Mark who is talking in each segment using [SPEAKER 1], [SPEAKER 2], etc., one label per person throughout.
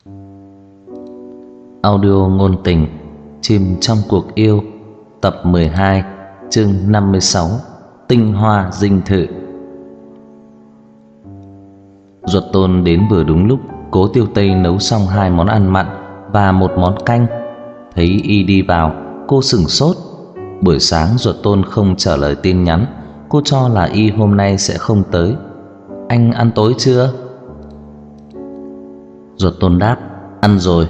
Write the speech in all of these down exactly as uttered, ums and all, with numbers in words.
[SPEAKER 1] Audio ngôn tình Chìm trong cuộc yêu, tập mười hai, chương năm mươi sáu, tinh hoa dinh thự. Duật Tôn đến vừa đúng lúc. Cố Tiêu Tây nấu xong hai món ăn mặn và một món canh. Thấy y đi vào, cô sửng sốt. Buổi sáng Duật Tôn không trả lời tin nhắn, cô cho là y hôm nay sẽ không tới. Anh ăn tối chưa? Duật Tôn đáp, ăn rồi.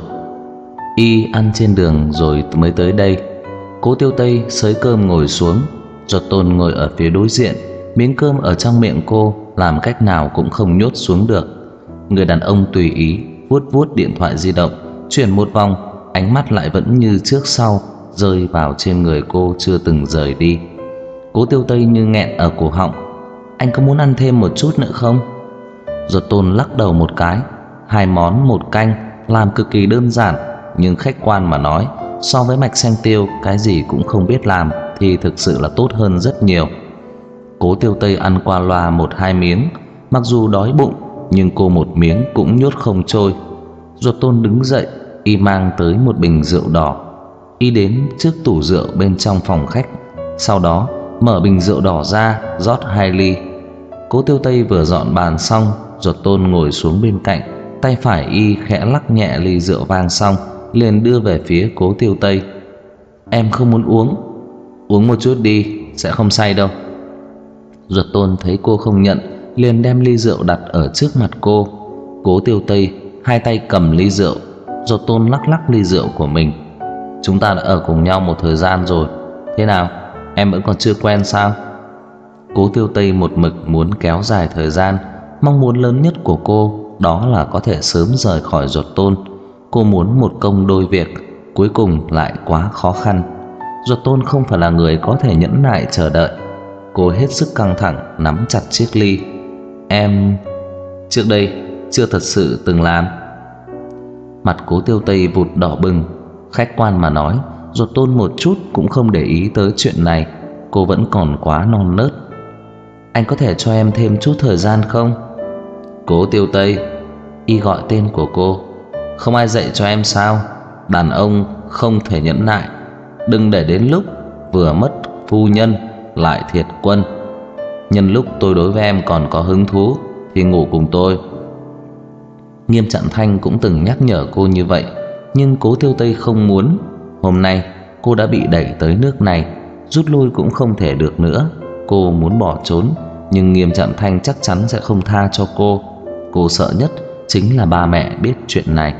[SPEAKER 1] Y ăn trên đường rồi mới tới đây. Cố Tiêu Tây xới cơm ngồi xuống. Duật Tôn ngồi ở phía đối diện. Miếng cơm ở trong miệng cô làm cách nào cũng không nhốt xuống được. Người đàn ông tùy ý vuốt vuốt điện thoại di động, chuyển một vòng, ánh mắt lại vẫn như trước sau rơi vào trên người cô chưa từng rời đi. Cố Tiêu Tây như nghẹn ở cổ họng. Anh có muốn ăn thêm một chút nữa không? Duật Tôn lắc đầu một cái. Hai món một canh làm cực kỳ đơn giản, nhưng khách quan mà nói, so với Mạch Xanh Tiêu cái gì cũng không biết làm thì thực sự là tốt hơn rất nhiều. Cố Tiêu Tây ăn qua loa một hai miếng. Mặc dù đói bụng, nhưng cô một miếng cũng nhốt không trôi. Duật Tôn đứng dậy, y mang tới một bình rượu đỏ. Y đến trước tủ rượu bên trong phòng khách, sau đó mở bình rượu đỏ ra, rót hai ly. Cố Tiêu Tây vừa dọn bàn xong, Duật Tôn ngồi xuống bên cạnh. Tay phải y khẽ lắc nhẹ ly rượu vang xong, liền đưa về phía Cố Tiêu Tây. Em không muốn uống. Uống một chút đi, sẽ không say đâu. Duật Tôn thấy cô không nhận, liền đem ly rượu đặt ở trước mặt cô. Cố Tiêu Tây hai tay cầm ly rượu. Duật Tôn lắc lắc ly rượu của mình. Chúng ta đã ở cùng nhau một thời gian rồi, thế nào, em vẫn còn chưa quen sao? Cố Tiêu Tây một mực muốn kéo dài thời gian. Mong muốn lớn nhất của cô đó là có thể sớm rời khỏi Duật Tôn. Cô muốn một công đôi việc, cuối cùng lại quá khó khăn. Duật Tôn không phải là người có thể nhẫn nại chờ đợi. Cô hết sức căng thẳng nắm chặt chiếc ly. Em trước đây chưa thật sự từng làm. Mặt Cố Tiêu Tây vụt đỏ bừng. Khách quan mà nói, Duật Tôn một chút cũng không để ý tới chuyện này. Cô vẫn còn quá non nớt. Anh có thể cho em thêm chút thời gian không? Cố Tiêu Tây. Y gọi tên của cô. Không ai dạy cho em sao? Đàn ông không thể nhẫn nại. Đừng để đến lúc vừa mất phu nhân lại thiệt quân. Nhân lúc tôi đối với em còn có hứng thú thì ngủ cùng tôi. Nghiêm Trạm Thanh cũng từng nhắc nhở cô như vậy, nhưng Cố Tiêu Tây không muốn. Hôm nay cô đã bị đẩy tới nước này, rút lui cũng không thể được nữa. Cô muốn bỏ trốn, nhưng Nghiêm Trạm Thanh chắc chắn sẽ không tha cho cô. Cô sợ nhất chính là ba mẹ biết chuyện này.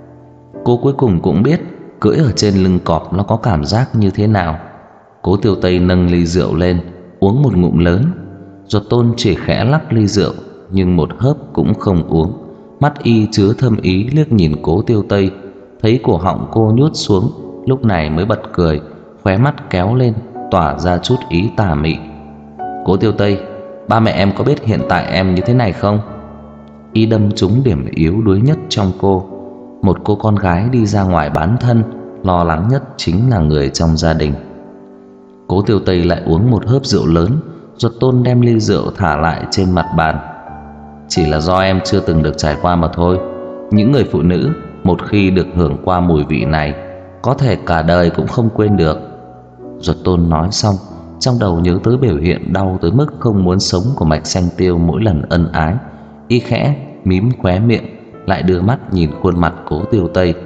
[SPEAKER 1] Cô cuối cùng cũng biết cưỡi ở trên lưng cọp nó có cảm giác như thế nào. Cố Tiêu Tây nâng ly rượu lên, uống một ngụm lớn. Duật Tôn chỉ khẽ lắc ly rượu, nhưng một hớp cũng không uống. Mắt y chứa thâm ý liếc nhìn Cố Tiêu Tây. Thấy cổ họng cô nhút xuống, lúc này mới bật cười, khóe mắt kéo lên, tỏa ra chút ý tà mị. Cố Tiêu Tây, ba mẹ em có biết hiện tại em như thế này không? Y đâm trúng điểm yếu đuối nhất trong cô. Một cô con gái đi ra ngoài bán thân, lo lắng nhất chính là người trong gia đình. Cố Tiêu Tây lại uống một hớp rượu lớn. Duật Tôn đem ly rượu thả lại trên mặt bàn. Chỉ là do em chưa từng được trải qua mà thôi. Những người phụ nữ một khi được hưởng qua mùi vị này, có thể cả đời cũng không quên được. Duật Tôn nói xong, trong đầu nhớ tới biểu hiện đau tới mức không muốn sống của Mạch Xanh Tiêu mỗi lần ân ái. Y khẽ mím khóe miệng, lại đưa mắt nhìn khuôn mặt Cố Tiêu Tây.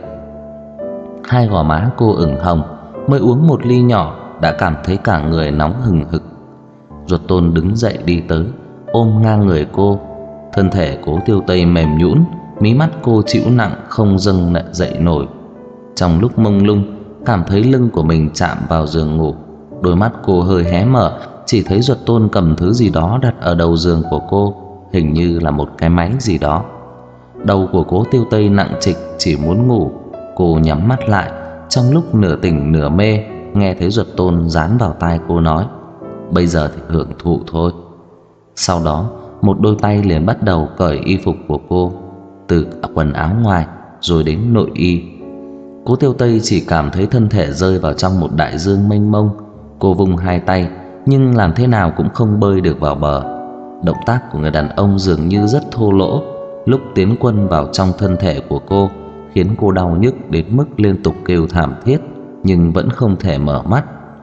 [SPEAKER 1] Hai gò má cô ửng hồng, mới uống một ly nhỏ đã cảm thấy cả người nóng hừng hực. Duật Tôn đứng dậy đi tới, ôm ngang người cô. Thân thể Cố Tiêu Tây mềm nhũn, mí mắt cô chịu nặng không dâng dậy nổi. Trong lúc mông lung, cảm thấy lưng của mình chạm vào giường ngủ. Đôi mắt cô hơi hé mở, chỉ thấy Duật Tôn cầm thứ gì đó đặt ở đầu giường của cô, hình như là một cái máy gì đó. Đầu của Cố Tiêu Tây nặng trịch, chỉ muốn ngủ. Cô nhắm mắt lại, trong lúc nửa tỉnh nửa mê, nghe thấy Duật Tôn dán vào tai cô nói, bây giờ thì hưởng thụ thôi. Sau đó một đôi tay liền bắt đầu cởi y phục của cô, từ quần áo ngoài rồi đến nội y. Cố Tiêu Tây chỉ cảm thấy thân thể rơi vào trong một đại dương mênh mông. Cô vung hai tay, nhưng làm thế nào cũng không bơi được vào bờ. Động tác của người đàn ông dường như rất thô lỗ. Lúc tiến quân vào trong thân thể của cô, khiến cô đau nhức đến mức liên tục kêu thảm thiết, nhưng vẫn không thể mở mắt.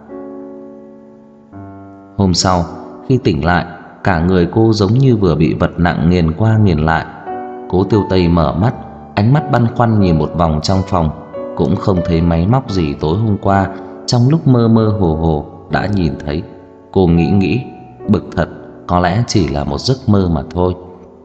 [SPEAKER 1] Hôm sau, khi tỉnh lại, cả người cô giống như vừa bị vật nặng nghiền qua nghiền lại. Cố Tiêu Tây mở mắt, ánh mắt băn khoăn nhìn một vòng trong phòng, cũng không thấy máy móc gì tối hôm qua trong lúc mơ mơ hồ hồ đã nhìn thấy. Cô nghĩ nghĩ, bực thật, có lẽ chỉ là một giấc mơ mà thôi.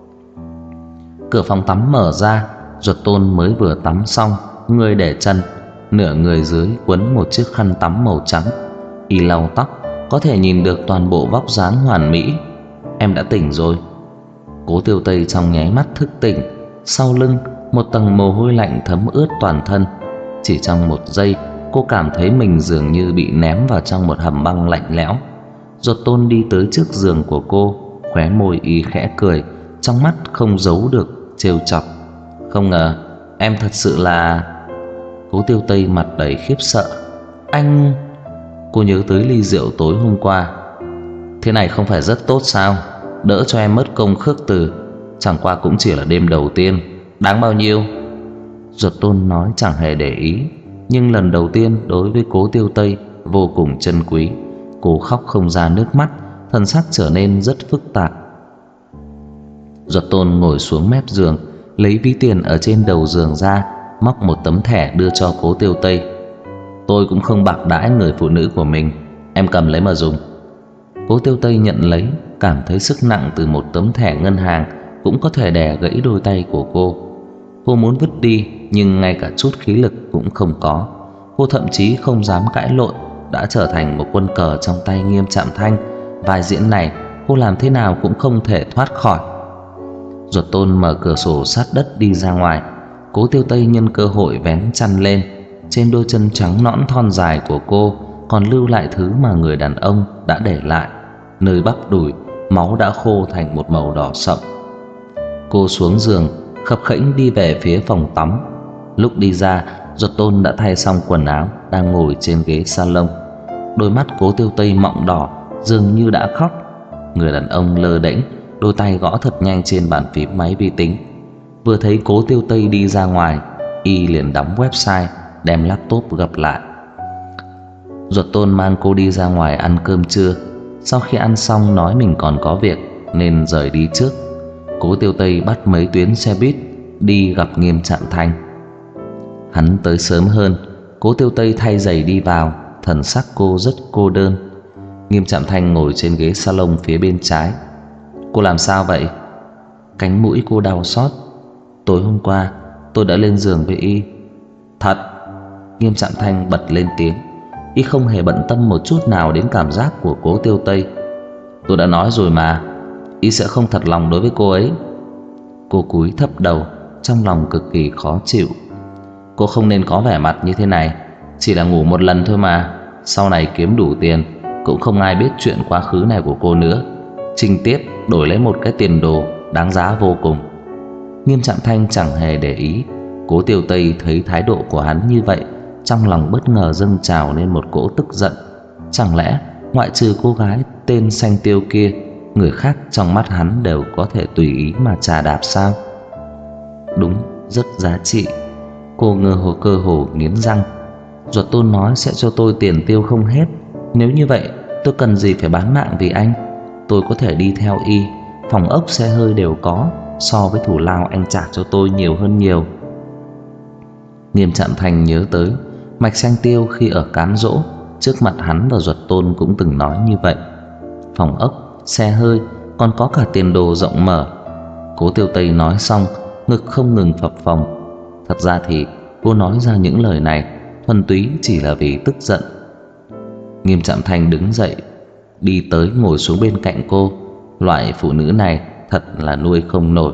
[SPEAKER 1] Cửa phòng tắm mở ra, Duật Tôn mới vừa tắm xong, người để chân, nửa người dưới quấn một chiếc khăn tắm màu trắng. Y lau tóc, có thể nhìn được toàn bộ vóc dáng hoàn mỹ. Em đã tỉnh rồi. Cố Tiêu Tây trong nháy mắt thức tỉnh, sau lưng một tầng mồ hôi lạnh thấm ướt toàn thân. Chỉ trong một giây, cô cảm thấy mình dường như bị ném vào trong một hầm băng lạnh lẽo. Duật Tôn đi tới trước giường của cô, khóe môi y khẽ cười, trong mắt không giấu được trêu chọc. Không ngờ em thật sự là... Cố Tiêu Tây mặt đầy khiếp sợ. Anh... Cô nhớ tới ly rượu tối hôm qua. Thế này không phải rất tốt sao? Đỡ cho em mất công khước từ. Chẳng qua cũng chỉ là đêm đầu tiên. Đáng bao nhiêu? Duật Tôn nói chẳng hề để ý, nhưng lần đầu tiên đối với Cố Tiêu Tây vô cùng trân quý. Cô khóc không ra nước mắt, thần sắc trở nên rất phức tạp. Duật Tôn ngồi xuống mép giường, lấy ví tiền ở trên đầu giường ra, móc một tấm thẻ đưa cho Cố Tiêu Tây. Tôi cũng không bạc đãi người phụ nữ của mình, em cầm lấy mà dùng. Cố Tiêu Tây nhận lấy, cảm thấy sức nặng từ một tấm thẻ ngân hàng cũng có thể đè gãy đôi tay của cô. Cô muốn vứt đi, nhưng ngay cả chút khí lực cũng không có. Cô thậm chí không dám cãi lộn, đã trở thành một quân cờ trong tay Nghiêm Trạm Thanh. Vai diễn này cô làm thế nào cũng không thể thoát khỏi. Duật Tôn mở cửa sổ sát đất đi ra ngoài. Cố Tiêu Tây nhân cơ hội vén chăn lên. Trên đôi chân trắng nõn thon dài của cô còn lưu lại thứ mà người đàn ông đã để lại. Nơi bắp đùi, máu đã khô thành một màu đỏ sậm. Cô xuống giường, khập khễnh đi về phía phòng tắm. Lúc đi ra, Duật Tôn đã thay xong quần áo, đang ngồi trên ghế salon. Đôi mắt Cố Tiêu Tây mọng đỏ, dường như đã khóc. Người đàn ông lơ đễnh, đôi tay gõ thật nhanh trên bàn phím máy vi tính. Vừa thấy Cố Tiêu Tây đi ra ngoài, y liền đóng website, đem laptop gập lại. Duật Tôn mang cô đi ra ngoài ăn cơm trưa. Sau khi ăn xong nói mình còn có việc nên rời đi trước. Cố Tiêu Tây bắt mấy tuyến xe buýt đi gặp Nghiêm Trạm Thanh. Hắn tới sớm hơn. Cố Tiêu Tây thay giày đi vào, thần sắc cô rất cô đơn. Nghiêm Trạm Thanh ngồi trên ghế salon phía bên trái. Cô làm sao vậy? Cánh mũi cô đau xót. Tối hôm qua tôi đã lên giường với y. Thật? Nghiêm Trạm Thanh bật lên tiếng. Y không hề bận tâm một chút nào đến cảm giác của Cố Tiêu Tây. Tôi đã nói rồi mà, y sẽ không thật lòng đối với cô ấy. Cô cúi thấp đầu, trong lòng cực kỳ khó chịu. Cô không nên có vẻ mặt như thế này. Chỉ là ngủ một lần thôi mà. Sau này kiếm đủ tiền cũng không ai biết chuyện quá khứ này của cô nữa. Trinh tiết đổi lấy một cái tiền đồ đáng giá vô cùng. Nghiêm Trạm Thanh chẳng hề để ý. Cố Tiêu Tây thấy thái độ của hắn như vậy, trong lòng bất ngờ dâng trào lên một cỗ tức giận. Chẳng lẽ ngoại trừ cô gái tên Xanh Tiêu kia, người khác trong mắt hắn đều có thể tùy ý mà chà đạp sao? Đúng, rất giá trị. Cô ngơ hồ cơ hồ nghiến răng. Duật Tôn nói sẽ cho tôi tiền tiêu không hết. Nếu như vậy tôi cần gì phải bán mạng vì anh? Tôi có thể đi theo y, phòng ốc xe hơi đều có, so với thù lao anh trả cho tôi nhiều hơn nhiều. Nghiêm Trạm Thanh nhớ tới Mạch Xanh Tiêu khi ở Cám Dỗ, trước mặt hắn và Duật Tôn cũng từng nói như vậy. Phòng ốc, xe hơi, còn có cả tiền đồ rộng mở. Cố Tiêu Tây nói xong, ngực không ngừng phập phồng. Thật ra thì cô nói ra những lời này thuần túy chỉ là vì tức giận. Nghiêm Trạm Thanh đứng dậy, đi tới ngồi xuống bên cạnh cô. Loại phụ nữ này thật là nuôi không nổi.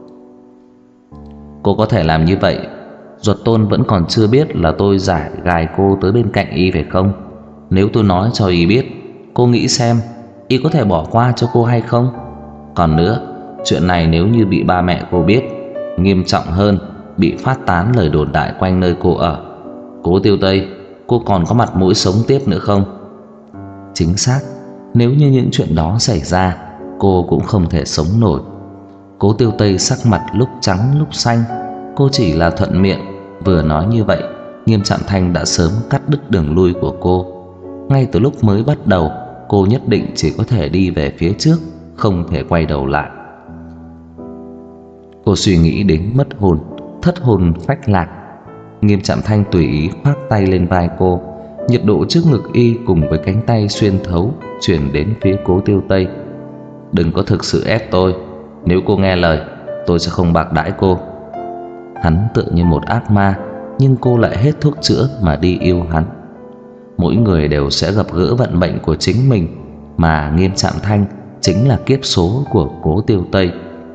[SPEAKER 1] Cô có thể làm như vậy. Duật Tôn vẫn còn chưa biết là tôi giải gài cô tới bên cạnh y phải không? Nếu tôi nói cho y biết, cô nghĩ xem y có thể bỏ qua cho cô hay không? Còn nữa, chuyện này nếu như bị ba mẹ cô biết, nghiêm trọng hơn, bị phát tán lời đồn đại quanh nơi cô ở, Cố Tiêu Tây, cô còn có mặt mũi sống tiếp nữa không? Chính xác, nếu như những chuyện đó xảy ra, cô cũng không thể sống nổi. Cố Tiêu Tây sắc mặt lúc trắng lúc xanh. Cô chỉ là thuận miệng Vừa nói như vậy, Nghiêm Trạm Thanh đã sớm cắt đứt đường lui của cô. Ngay từ lúc mới bắt đầu, cô nhất định chỉ có thể đi về phía trước, không thể quay đầu lại. Cô suy nghĩ đến mất hồn, thất hồn phách lạc. Nghiêm Trạm Thanh tùy ý khoác tay lên vai cô, nhiệt độ trước ngực y cùng với cánh tay xuyên thấu chuyển đến phía Cố Tiêu Tây. Đừng có thực sự ép tôi, nếu cô nghe lời, tôi sẽ không bạc đãi cô. Hắn tựa như một ác ma, nhưng cô lại hết thuốc chữa mà đi yêu hắn. Mỗi người đều sẽ gặp gỡ vận mệnh của chính mình, mà Nghiêm Trạm Thanh chính là kiếp số của Cố Tiêu Tây.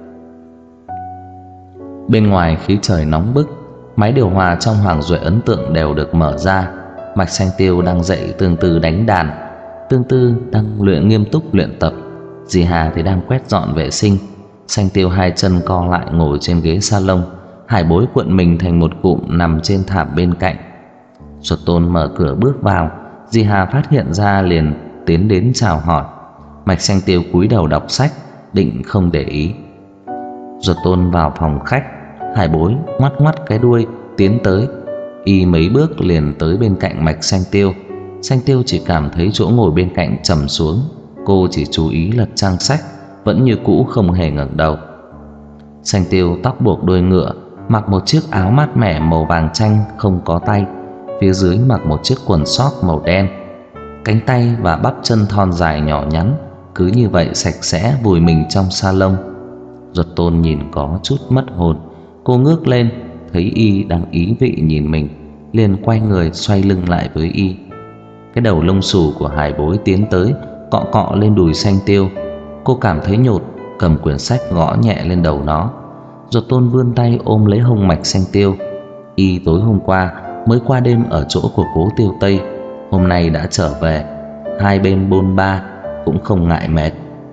[SPEAKER 1] Bên ngoài khí trời nóng bức, máy điều hòa trong Hoàng Duệ ấn tượng đều được mở ra. Mạch Xanh Tiêu đang dậy Tương Tư đánh đàn, Tương Tư đang luyện nghiêm túc luyện tập, dì Hà thì đang quét dọn vệ sinh. Xanh Tiêu hai chân co lại ngồi trên ghế salon, Hải Bối cuộn mình thành một cụm nằm trên thảm bên cạnh. Duật Tôn mở cửa bước vào, dì Hà phát hiện ra liền tiến đến chào hỏi. Mạch Xanh Tiêu cúi đầu đọc sách, định không để ý. Duật Tôn vào phòng khách, Hải Bối ngoắt ngoắt cái đuôi tiến tới, y mấy bước liền tới bên cạnh Mạch Xanh Tiêu. Xanh Tiêu chỉ cảm thấy chỗ ngồi bên cạnh trầm xuống, cô chỉ chú ý lật trang sách, vẫn như cũ không hề ngẩng đầu. Xanh Tiêu tóc buộc đuôi ngựa, mặc một chiếc áo mát mẻ màu vàng chanh không có tay, phía dưới mặc một chiếc quần sót màu đen. Cánh tay và bắp chân thon dài nhỏ nhắn cứ như vậy sạch sẽ vùi mình trong salon. Duật Tôn nhìn có chút mất hồn, cô ngước lên thấy y đang ý vị nhìn mình, liền quay người xoay lưng lại với y. Cái đầu lông xù của Hải Bối tiến tới cọ cọ lên đùi Xanh Tiêu. Cô cảm thấy nhột, cầm quyển sách gõ nhẹ lên đầu nó. Duật Tôn vươn tay ôm lấy hông Mạch Xanh Tiêu. Y tối hôm qua mới qua đêm ở chỗ của Cố Tiêu Tây, hôm nay đã trở về, hai bên bôn ba cũng không ngại mệt.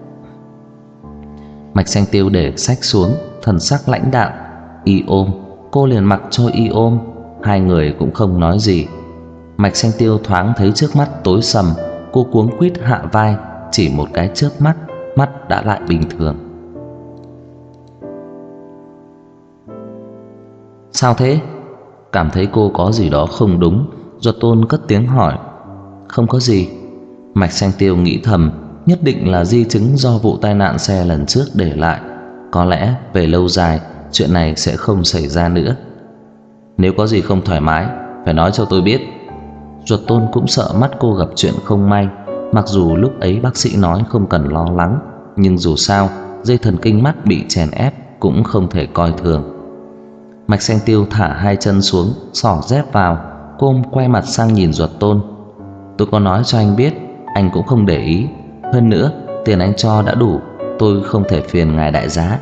[SPEAKER 1] Mạch Xanh Tiêu để sách xuống, thần sắc lãnh đạm. Y ôm, cô liền mặc cho y ôm, hai người cũng không nói gì. Mạch Xanh Tiêu thoáng thấy trước mắt tối sầm, cô cuống quýt hạ vai, chỉ một cái chớp mắt, mắt đã lại bình thường. Sao thế? Cảm thấy cô có gì đó không đúng, Duật Tôn cất tiếng hỏi. Không có gì. Mạch Xanh Tiêu nghĩ thầm, nhất định là di chứng do vụ tai nạn xe lần trước để lại. Có lẽ về lâu dài chuyện này sẽ không xảy ra nữa. Nếu có gì không thoải mái, phải nói cho tôi biết. Duật Tôn cũng sợ mắt cô gặp chuyện không may. Mặc dù lúc ấy bác sĩ nói không cần lo lắng, nhưng dù sao dây thần kinh mắt bị chèn ép cũng không thể coi thường. Mạch Xanh Tiêu thả hai chân xuống, xỏ dép vào. Cô quay mặt sang nhìn Duật Tôn. Tôi có nói cho anh biết, anh cũng không để ý. Hơn nữa, tiền anh cho đã đủ, tôi không thể phiền ngài đại giá.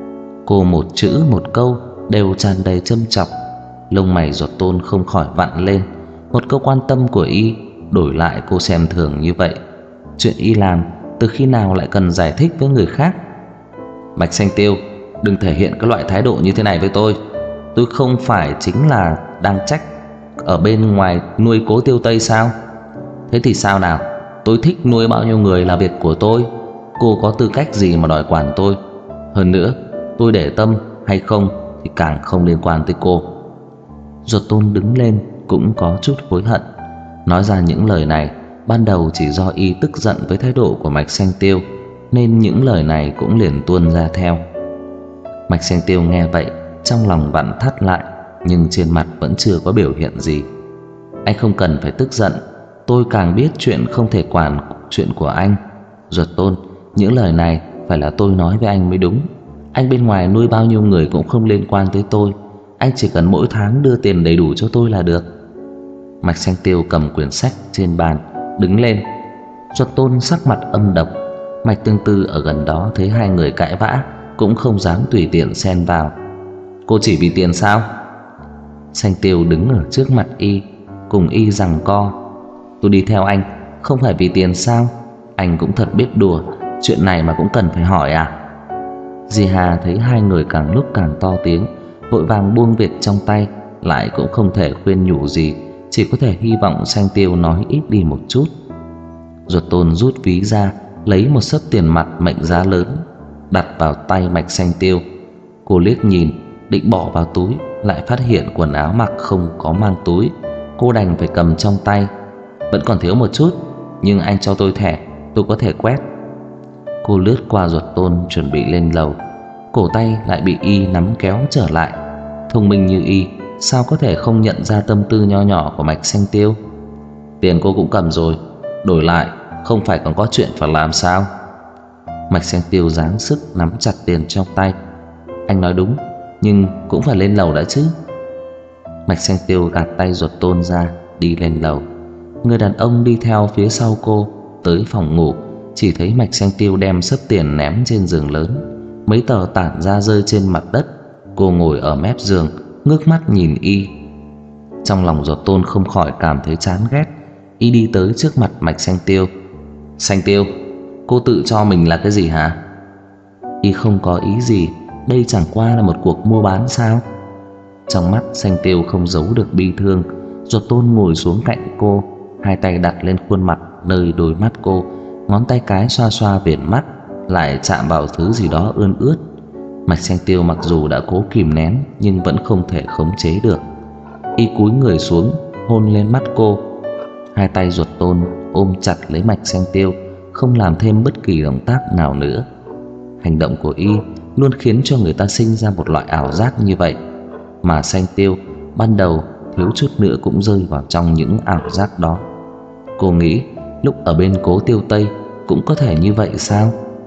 [SPEAKER 1] Cô một chữ một câu đều tràn đầy châm chọc. Lông mày Duật Tôn không khỏi vặn lên. Một câu quan tâm của y đổi lại cô xem thường như vậy. Chuyện y làm từ khi nào lại cần giải thích với người khác? Mạch Xanh Tiêu, đừng thể hiện cái loại thái độ như thế này với tôi. Tôi không phải chính là đang trách ở bên ngoài nuôi Cố Tiêu Tây sao? Thế thì sao nào? Tôi thích nuôi bao nhiêu người là việc của tôi. Cô có tư cách gì mà đòi quản tôi? Hơn nữa, tôi để tâm hay không thì càng không liên quan tới cô. Duật Tôn đứng lên cũng có chút hối hận. Nói ra những lời này ban đầu chỉ do y tức giận với thái độ của Mạch Xanh Tiêu, nên những lời này cũng liền tuôn ra theo. Mạch Xanh Tiêu nghe vậy, trong lòng vặn thắt lại, nhưng trên mặt vẫn chưa có biểu hiện gì. Anh không cần phải tức giận, tôi càng biết chuyện không thể quản chuyện của anh. Duật Tôn, những lời này phải là tôi nói với anh mới đúng. Anh bên ngoài nuôi bao nhiêu người cũng không liên quan tới tôi. Anh chỉ cần mỗi tháng đưa tiền đầy đủ cho tôi là được. Mạch Xanh Tiêu cầm quyển sách trên bàn, đứng lên. Duật Tôn sắc mặt âm độc. Mạch Tương Tư ở gần đó thấy hai người cãi vã cũng không dám tùy tiện xen vào. Cô chỉ vì tiền sao? Xanh Tiêu đứng ở trước mặt y, cùng y giằng co. Tôi đi theo anh không phải vì tiền sao? Anh cũng thật biết đùa, chuyện này mà cũng cần phải hỏi à? Dì Hà thấy hai người càng lúc càng to tiếng, vội vàng buông việc trong tay, lại cũng không thể khuyên nhủ gì, chỉ có thể hy vọng Xanh Tiêu nói ít đi một chút. Duật Tôn rút ví ra, lấy một xấp tiền mặt mệnh giá lớn, đặt vào tay Mạch Xanh Tiêu. Cô liếc nhìn, định bỏ vào túi, lại phát hiện quần áo mặc không có mang túi. Cô đành phải cầm trong tay. Vẫn còn thiếu một chút, nhưng anh cho tôi thẻ, tôi có thể quét. Cô lướt qua Duật Tôn chuẩn bị lên lầu, cổ tay lại bị Y nắm kéo trở lại. Thông minh như Y, sao có thể không nhận ra tâm tư nho nhỏ của Mạch Xanh Tiêu. Tiền cô cũng cầm rồi, đổi lại không phải còn có chuyện phải làm sao? Mạch Xanh Tiêu giáng sức nắm chặt tiền trong tay. Anh nói đúng, nhưng cũng phải lên lầu đã chứ. Mạch Xanh Tiêu gạt tay Duật Tôn ra, đi lên lầu. Người đàn ông đi theo phía sau cô tới phòng ngủ, chỉ thấy Mạch Xanh Tiêu đem xấp tiền ném trên giường lớn. Mấy tờ tản ra rơi trên mặt đất. Cô ngồi ở mép giường, ngước mắt nhìn Y. Trong lòng Duật Tôn không khỏi cảm thấy chán ghét. Y đi tới trước mặt Mạch Xanh Tiêu. Xanh Tiêu, cô tự cho mình là cái gì hả? Y không có ý gì, đây chẳng qua là một cuộc mua bán sao? Trong mắt Xanh Tiêu không giấu được bi thương. Duật Tôn ngồi xuống cạnh cô, hai tay đặt lên khuôn mặt nơi đôi mắt cô, ngón tay cái xoa xoa viền mắt, lại chạm vào thứ gì đó ươn ướt. Mạch Xanh Tiêu mặc dù đã cố kìm nén nhưng vẫn không thể khống chế được. Y cúi người xuống, hôn lên mắt cô. Hai tay Duật Tôn ôm chặt lấy Mạch Xanh Tiêu, không làm thêm bất kỳ động tác nào nữa. Hành động của Y luôn khiến cho người ta sinh ra một loại ảo giác như vậy. Mà Xanh Tiêu ban đầu thiếu chút nữa cũng rơi vào trong những ảo giác đó. Cô nghĩ lúc ở bên Cố Tiêu Tây cũng có thể như vậy sao?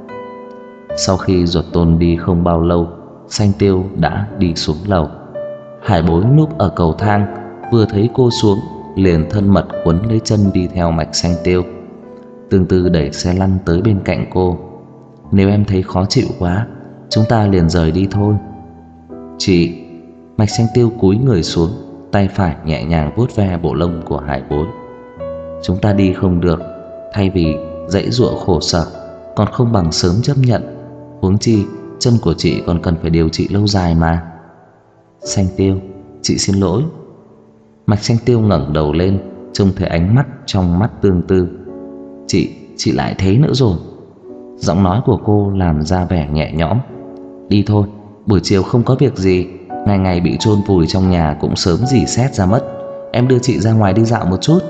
[SPEAKER 1] Sau khi Duật Tôn đi không bao lâu, Xanh Tiêu đã đi xuống lầu. Hải Bối núp ở cầu thang, vừa thấy cô xuống liền thân mật quấn lấy chân đi theo Mạch Xanh Tiêu. Tương Tư đẩy xe lăn tới bên cạnh cô. Nếu em thấy khó chịu quá, chúng ta liền rời đi thôi. Chị. Mạch Xanh Tiêu cúi người xuống, tay phải nhẹ nhàng vuốt ve bộ lông của Hải Bối. Chúng ta đi không được, thay vì dãy giụa khổ sở, còn không bằng sớm chấp nhận. Huống chi chân của chị còn cần phải điều trị lâu dài mà. Xanh Tiêu, chị xin lỗi. Mạch Xanh Tiêu ngẩng đầu lên, trông thấy ánh mắt trong mắt Tương Tư. Chị, chị lại thế nữa rồi. Giọng nói của cô làm ra vẻ nhẹ nhõm. Đi thôi, buổi chiều không có việc gì, ngày ngày bị chôn vùi trong nhà cũng sớm rỉ sét ra mất. Em đưa chị ra ngoài đi dạo một chút.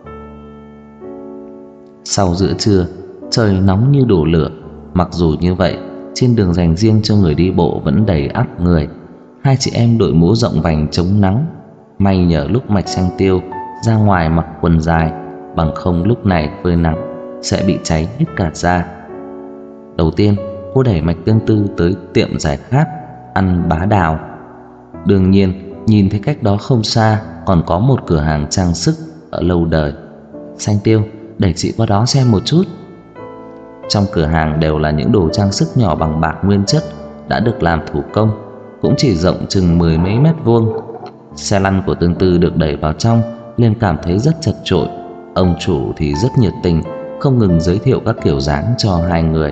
[SPEAKER 1] Sau giữa trưa, trời nóng như đổ lửa. Mặc dù như vậy, trên đường dành riêng cho người đi bộ vẫn đầy ắp người. Hai chị em đội mũ rộng vành chống nắng. May nhờ lúc Mạch Xanh Tiêu ra ngoài mặc quần dài, bằng không lúc này phơi nắng sẽ bị cháy hết cả da. Đầu tiên, cô đẩy Mạch Tương Tư tới tiệm giải khát ăn bá đào. Đương nhiên, nhìn thấy cách đó không xa còn có một cửa hàng trang sức ở lâu đời. Xanh Tiêu, đẩy chị qua đó xem một chút. Trong cửa hàng đều là những đồ trang sức nhỏ bằng bạc nguyên chất, đã được làm thủ công, cũng chỉ rộng chừng mười mấy mét vuông. Xe lăn của Tương Tư được đẩy vào trong, liền cảm thấy rất chật chội. Ông chủ thì rất nhiệt tình, không ngừng giới thiệu các kiểu dáng cho hai người.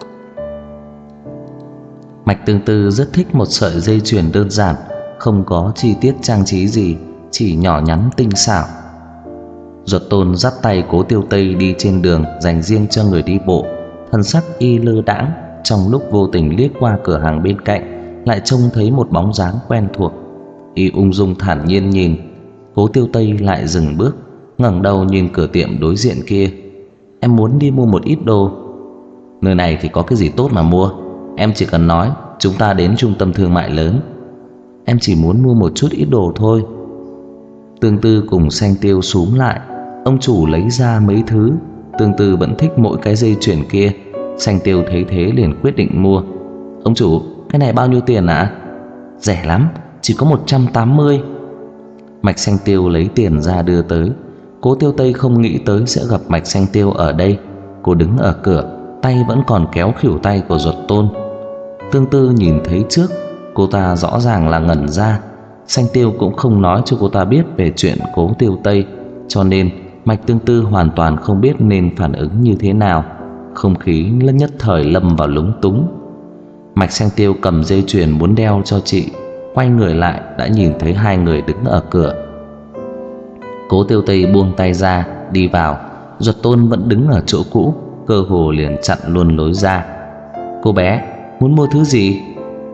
[SPEAKER 1] Mạch Tương Tư rất thích một sợi dây chuyền đơn giản, không có chi tiết trang trí gì, chỉ nhỏ nhắn tinh xảo. Duật Tôn dắt tay Cố Tiêu Tây đi trên đường dành riêng cho người đi bộ. Thần sắc Y lơ đãng, trong lúc vô tình liếc qua cửa hàng bên cạnh, lại trông thấy một bóng dáng quen thuộc. Y ung dung thản nhiên nhìn. Cố Tiêu Tây lại dừng bước, ngẩng đầu nhìn cửa tiệm đối diện kia. Em muốn đi mua một ít đồ. Nơi này thì có cái gì tốt mà mua, em chỉ cần nói, chúng ta đến trung tâm thương mại lớn. Em chỉ muốn mua một chút ít đồ thôi. Tương Tư cùng Xanh Tiêu xúm lại. Ông chủ lấy ra mấy thứ. Tương Tư vẫn thích mỗi cái dây chuyền kia. Xanh Tiêu thấy thế liền quyết định mua. Ông chủ, cái này bao nhiêu tiền ạ? À? Rẻ lắm, chỉ có một trăm tám mươi. Mạch Xanh Tiêu lấy tiền ra đưa tới. Cố Tiêu Tây không nghĩ tới sẽ gặp Mạch Xanh Tiêu ở đây. Cô đứng ở cửa, tay vẫn còn kéo khuỷu tay của Duật Tôn. Tương Tư nhìn thấy trước, cô ta rõ ràng là ngẩn ra. Xanh Tiêu cũng không nói cho cô ta biết về chuyện Cố Tiêu Tây, cho nên Mạch Tương Tư hoàn toàn không biết nên phản ứng như thế nào. Không khí lẫn nhất thời lâm vào lúng túng. Mạch Xanh Tiêu cầm dây chuyền muốn đeo cho chị, quay người lại đã nhìn thấy hai người đứng ở cửa. Cố Tiêu Tây buông tay ra đi vào. Duật Tôn vẫn đứng ở chỗ cũ, cơ hồ liền chặn luôn lối ra. Cô bé, muốn mua thứ gì?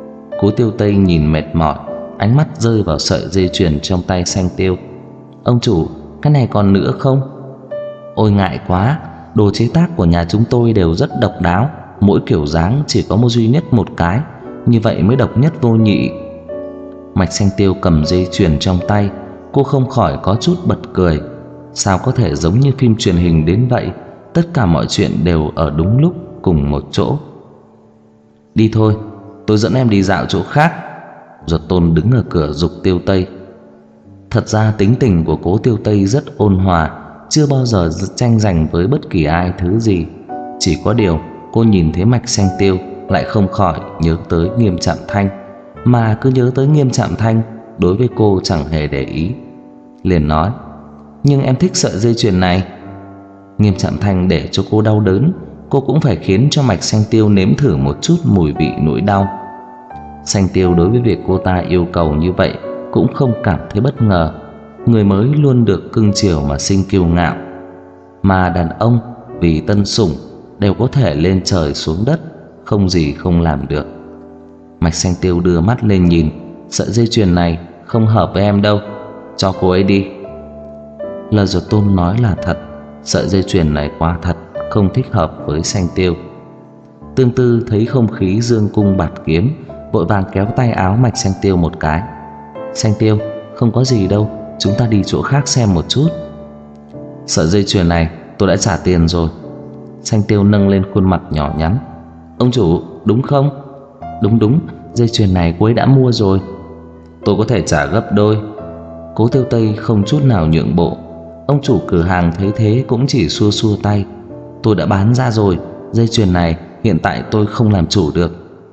[SPEAKER 1] Cố Tiêu Tây nhìn mệt mỏi, ánh mắt rơi vào sợi dây chuyền trong tay Xanh Tiêu. Ông chủ, cái này còn nữa không? Ôi ngại quá, đồ chế tác của nhà chúng tôi đều rất độc đáo, mỗi kiểu dáng chỉ có một duy nhất một cái, như vậy mới độc nhất vô nhị. Mạch Xanh Tiêu cầm dây chuyền trong tay, cô không khỏi có chút bật cười. Sao có thể giống như phim truyền hình đến vậy? Tất cả mọi chuyện đều ở đúng lúc cùng một chỗ. Đi thôi, tôi dẫn em đi dạo chỗ khác. Duật Tôn đứng ở cửa giục Tiêu Tây. Thật ra tính tình của Cố Tiêu Tây rất ôn hòa, chưa bao giờ tranh giành với bất kỳ ai thứ gì. Chỉ có điều cô nhìn thấy Mạch Xanh Tiêu lại không khỏi nhớ tới Nghiêm Trạm Thanh, mà cứ nhớ tới Nghiêm Trạm Thanh, đối với cô chẳng hề để ý. Liền nói, nhưng em thích sợi dây chuyền này. Nghiêm Trạm Thanh để cho cô đau đớn, cô cũng phải khiến cho Mạch Xanh Tiêu nếm thử một chút mùi vị nỗi đau. Xanh Tiêu đối với việc cô ta yêu cầu như vậy cũng không cảm thấy bất ngờ. Người mới luôn được cưng chiều mà sinh kiêu ngạo, mà đàn ông vì tân sủng đều có thể lên trời xuống đất, không gì không làm được. Mạch Xanh Tiêu đưa mắt lên nhìn, sợi dây chuyền này không hợp với em đâu, cho cô ấy đi. Lời Duật Tôn nói là thật, sợi dây chuyền này quá thật, không thích hợp với Xanh Tiêu. Tương Tư thấy không khí dương cung bạt kiếm, vội vàng kéo tay áo Mạch Xanh Tiêu một cái. Xanh Tiêu, không có gì đâu, chúng ta đi chỗ khác xem một chút. Sợi dây chuyền này tôi đã trả tiền rồi. Xanh Tiêu nâng lên khuôn mặt nhỏ nhắn. Ông chủ, đúng không? Đúng đúng, dây chuyền này cô ấy đã mua rồi. Tôi có thể trả gấp đôi. Cố Tiêu Tây không chút nào nhượng bộ. Ông chủ cửa hàng thấy thế cũng chỉ xua xua tay. Tôi đã bán ra rồi, dây chuyền này hiện tại tôi không làm chủ được.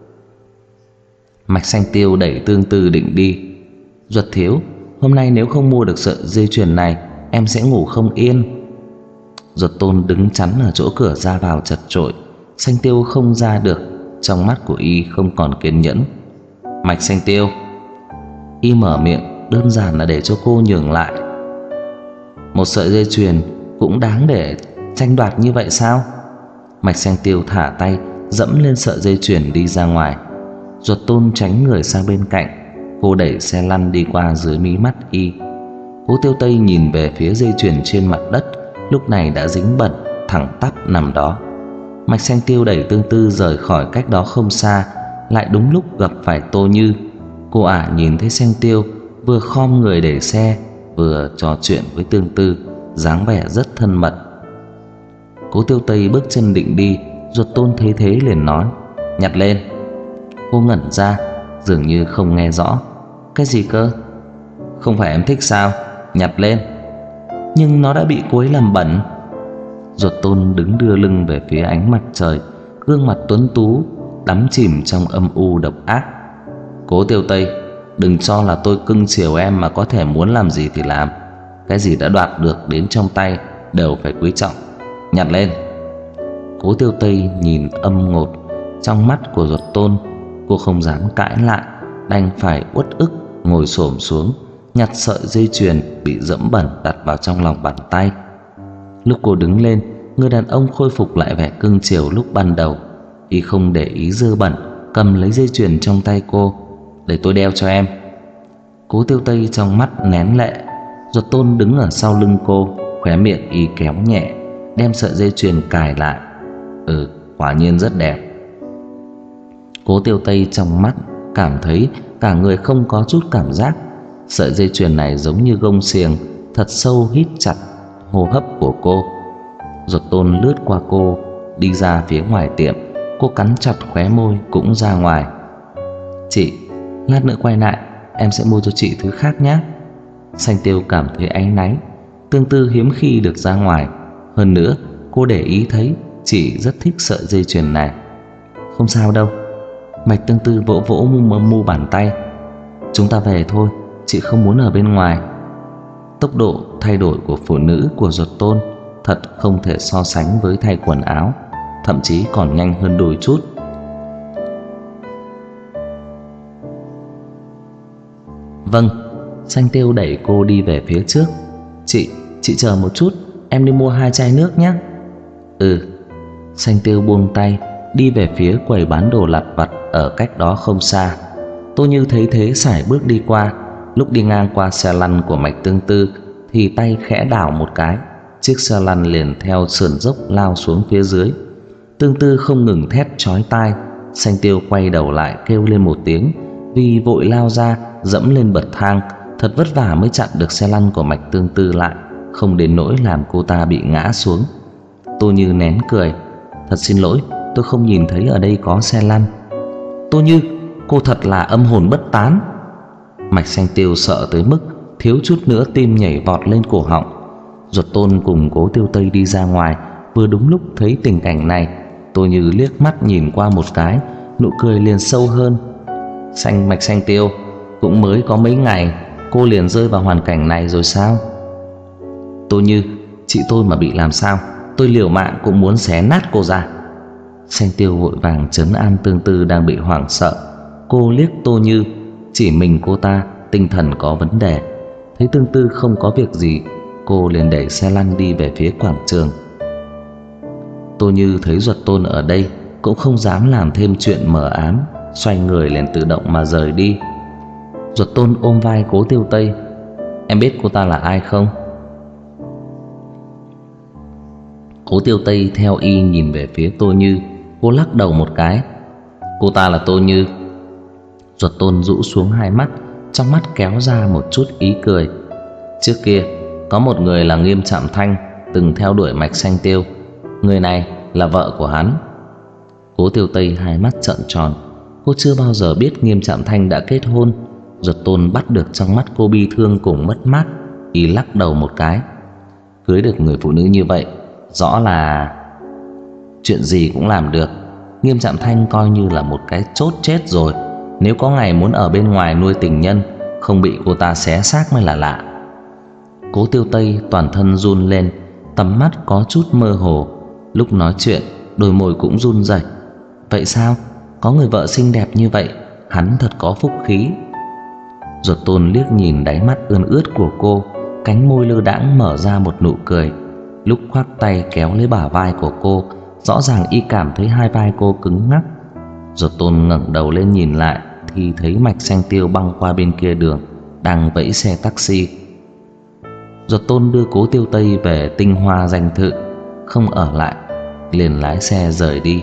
[SPEAKER 1] Mạch Xanh Tiêu đẩy Tương Tư định đi. Duật thiếu, hôm nay nếu không mua được sợi dây chuyền này, em sẽ ngủ không yên. Duật Tôn đứng chắn ở chỗ cửa ra vào chật chội. Xanh Tiêu không ra được, trong mắt của y không còn kiên nhẫn. Mạch Xanh Tiêu. Y mở miệng đơn giản là để cho cô nhường lại. Một sợi dây chuyền cũng đáng để tranh đoạt như vậy sao? Mạch Xanh Tiêu thả tay, dẫm lên sợi dây chuyền đi ra ngoài. Duật Tôn tránh người sang bên cạnh, cô đẩy xe lăn đi qua dưới mí mắt y. Cố Tiêu Tây nhìn về phía dây chuyền trên mặt đất, lúc này đã dính bẩn, thẳng tắp nằm đó. Mạch Xanh Tiêu đẩy Tương Tư rời khỏi cách đó không xa, lại đúng lúc gặp phải Tô Như. Cô ả nhìn thấy Xanh Tiêu vừa khom người để xe, vừa trò chuyện với Tương Tư, dáng vẻ rất thân mật. Cố Tiêu Tây bước chân định đi, Duật Tôn thấy thế liền nói, nhặt lên. Cô ngẩn ra, dường như không nghe rõ. Cái gì cơ? Không phải em thích sao? Nhặt lên. Nhưng nó đã bị cô ấy làm bẩn. Duật Tôn đứng đưa lưng về phía ánh mặt trời, gương mặt tuấn tú đắm chìm trong âm u độc ác. Cố Tiêu Tây, đừng cho là tôi cưng chiều em mà có thể muốn làm gì thì làm. Cái gì đã đoạt được đến trong tay đều phải quý trọng. Nhặt lên. Cố Tiêu Tây nhìn âm ngột trong mắt của Duật Tôn. Cô không dám cãi lại, đành phải uất ức ngồi xổm xuống, nhặt sợi dây chuyền bị dẫm bẩn đặt vào trong lòng bàn tay. Lúc cô đứng lên, người đàn ông khôi phục lại vẻ cưng chiều lúc ban đầu. Y không để ý dơ bẩn, cầm lấy dây chuyền trong tay cô. Để tôi đeo cho em. Cố Tiêu Tây trong mắt nén lệ. Duật Tôn đứng ở sau lưng cô, khóe miệng y kéo nhẹ, đem sợi dây chuyền cài lại. Ừ, quả nhiên rất đẹp. Cố Tiêu Tây trong mắt cảm thấy cả người không có chút cảm giác. Sợi dây chuyền này giống như gông xiềng, thật sâu hít chặt hô hấp của cô. Duật Tôn lướt qua cô, đi ra phía ngoài tiệm. Cô cắn chặt khóe môi cũng ra ngoài. Chị, lát nữa quay lại em sẽ mua cho chị thứ khác nhé. Xanh Tiêu cảm thấy áy náy. Tương Tư hiếm khi được ra ngoài, hơn nữa cô để ý thấy chị rất thích sợi dây chuyền này. Không sao đâu. Mạch Tương Tư vỗ vỗ mu, mu bàn tay. Chúng ta về thôi, chị không muốn ở bên ngoài. Tốc độ thay đổi của phụ nữ của Duật Tôn thật không thể so sánh với thay quần áo, thậm chí còn nhanh hơn đôi chút. Vâng. Xanh Tiêu đẩy cô đi về phía trước. Chị, chị chờ một chút, em đi mua hai chai nước nhé. Ừ. Xanh Tiêu buông tay, đi về phía quầy bán đồ lặt vặt ở cách đó không xa. Tô Như thấy thế sải bước đi qua. Lúc đi ngang qua xe lăn của Mạch Tương Tư thì tay khẽ đảo một cái, chiếc xe lăn liền theo sườn dốc lao xuống phía dưới. Tương Tư không ngừng thét chói tai. Xanh Tiêu quay đầu lại kêu lên một tiếng, vì vội lao ra dẫm lên bậc thang. Thật vất vả mới chặn được xe lăn của Mạch Tương Tư lại, không đến nỗi làm cô ta bị ngã xuống. Tô Như nén cười. Thật xin lỗi, tôi không nhìn thấy ở đây có xe lăn. Tô Như, cô thật là âm hồn bất tán. Mạch Xanh Tiêu sợ tới mức thiếu chút nữa tim nhảy vọt lên cổ họng. Duật Tôn cùng Cố Tiêu Tây đi ra ngoài, vừa đúng lúc thấy tình cảnh này. Tô Như liếc mắt nhìn qua một cái, nụ cười liền sâu hơn. Xanh Mạch Xanh Tiêu, cũng mới có mấy ngày cô liền rơi vào hoàn cảnh này rồi sao? Tô Như, chị tôi mà bị làm sao, tôi liều mạng cũng muốn xé nát cô ra. Xanh Tiêu vội vàng trấn an Tương Tư đang bị hoảng sợ. Cô liếc Tô Như, chỉ mình cô ta tinh thần có vấn đề. Thấy Tương Tư không có việc gì, cô liền đẩy xe lăn đi về phía quảng trường. Tô Như thấy Duật Tôn ở đây cũng không dám làm thêm chuyện mờ ám, xoay người liền tự động mà rời đi. Duật Tôn ôm vai Cố Tiêu Tây. Em biết cô ta là ai không? Cố Tiêu Tây theo y nhìn về phía Tô Như. Cô lắc đầu một cái. Cô ta là Tô Như. Duật Tôn rũ xuống hai mắt, trong mắt kéo ra một chút ý cười. Trước kia có một người là Nghiêm Trạm Thanh từng theo đuổi Mạch Xanh Tiêu. Người này là vợ của hắn. Cố Tiêu Tây hai mắt trợn tròn. Cô chưa bao giờ biết Nghiêm Trạm Thanh đã kết hôn. Duật Tôn bắt được trong mắt cô bi thương cùng mất mát, y lắc đầu một cái. Cưới được người phụ nữ như vậy rõ là chuyện gì cũng làm được. Nghiêm Trạm Thanh coi như là một cái chốt chết rồi. Nếu có ngày muốn ở bên ngoài nuôi tình nhân, không bị cô ta xé xác mới là lạ. Cố Tiêu Tây toàn thân run lên, tầm mắt có chút mơ hồ. Lúc nói chuyện đôi môi cũng run rẩy. Vậy sao? Có người vợ xinh đẹp như vậy, hắn thật có phúc khí. Duật Tôn liếc nhìn đáy mắt ươn ướt của cô, cánh môi lơ đãng mở ra một nụ cười. Lúc khoác tay kéo lấy bả vai của cô, rõ ràng y cảm thấy hai vai cô cứng ngắc. Duật Tôn ngẩng đầu lên nhìn lại thì thấy Mạch Xanh Tiêu băng qua bên kia đường, đang vẫy xe taxi. Duật Tôn đưa Cố Tiêu Tây về Tinh Hoa danh thự, không ở lại, liền lái xe rời đi.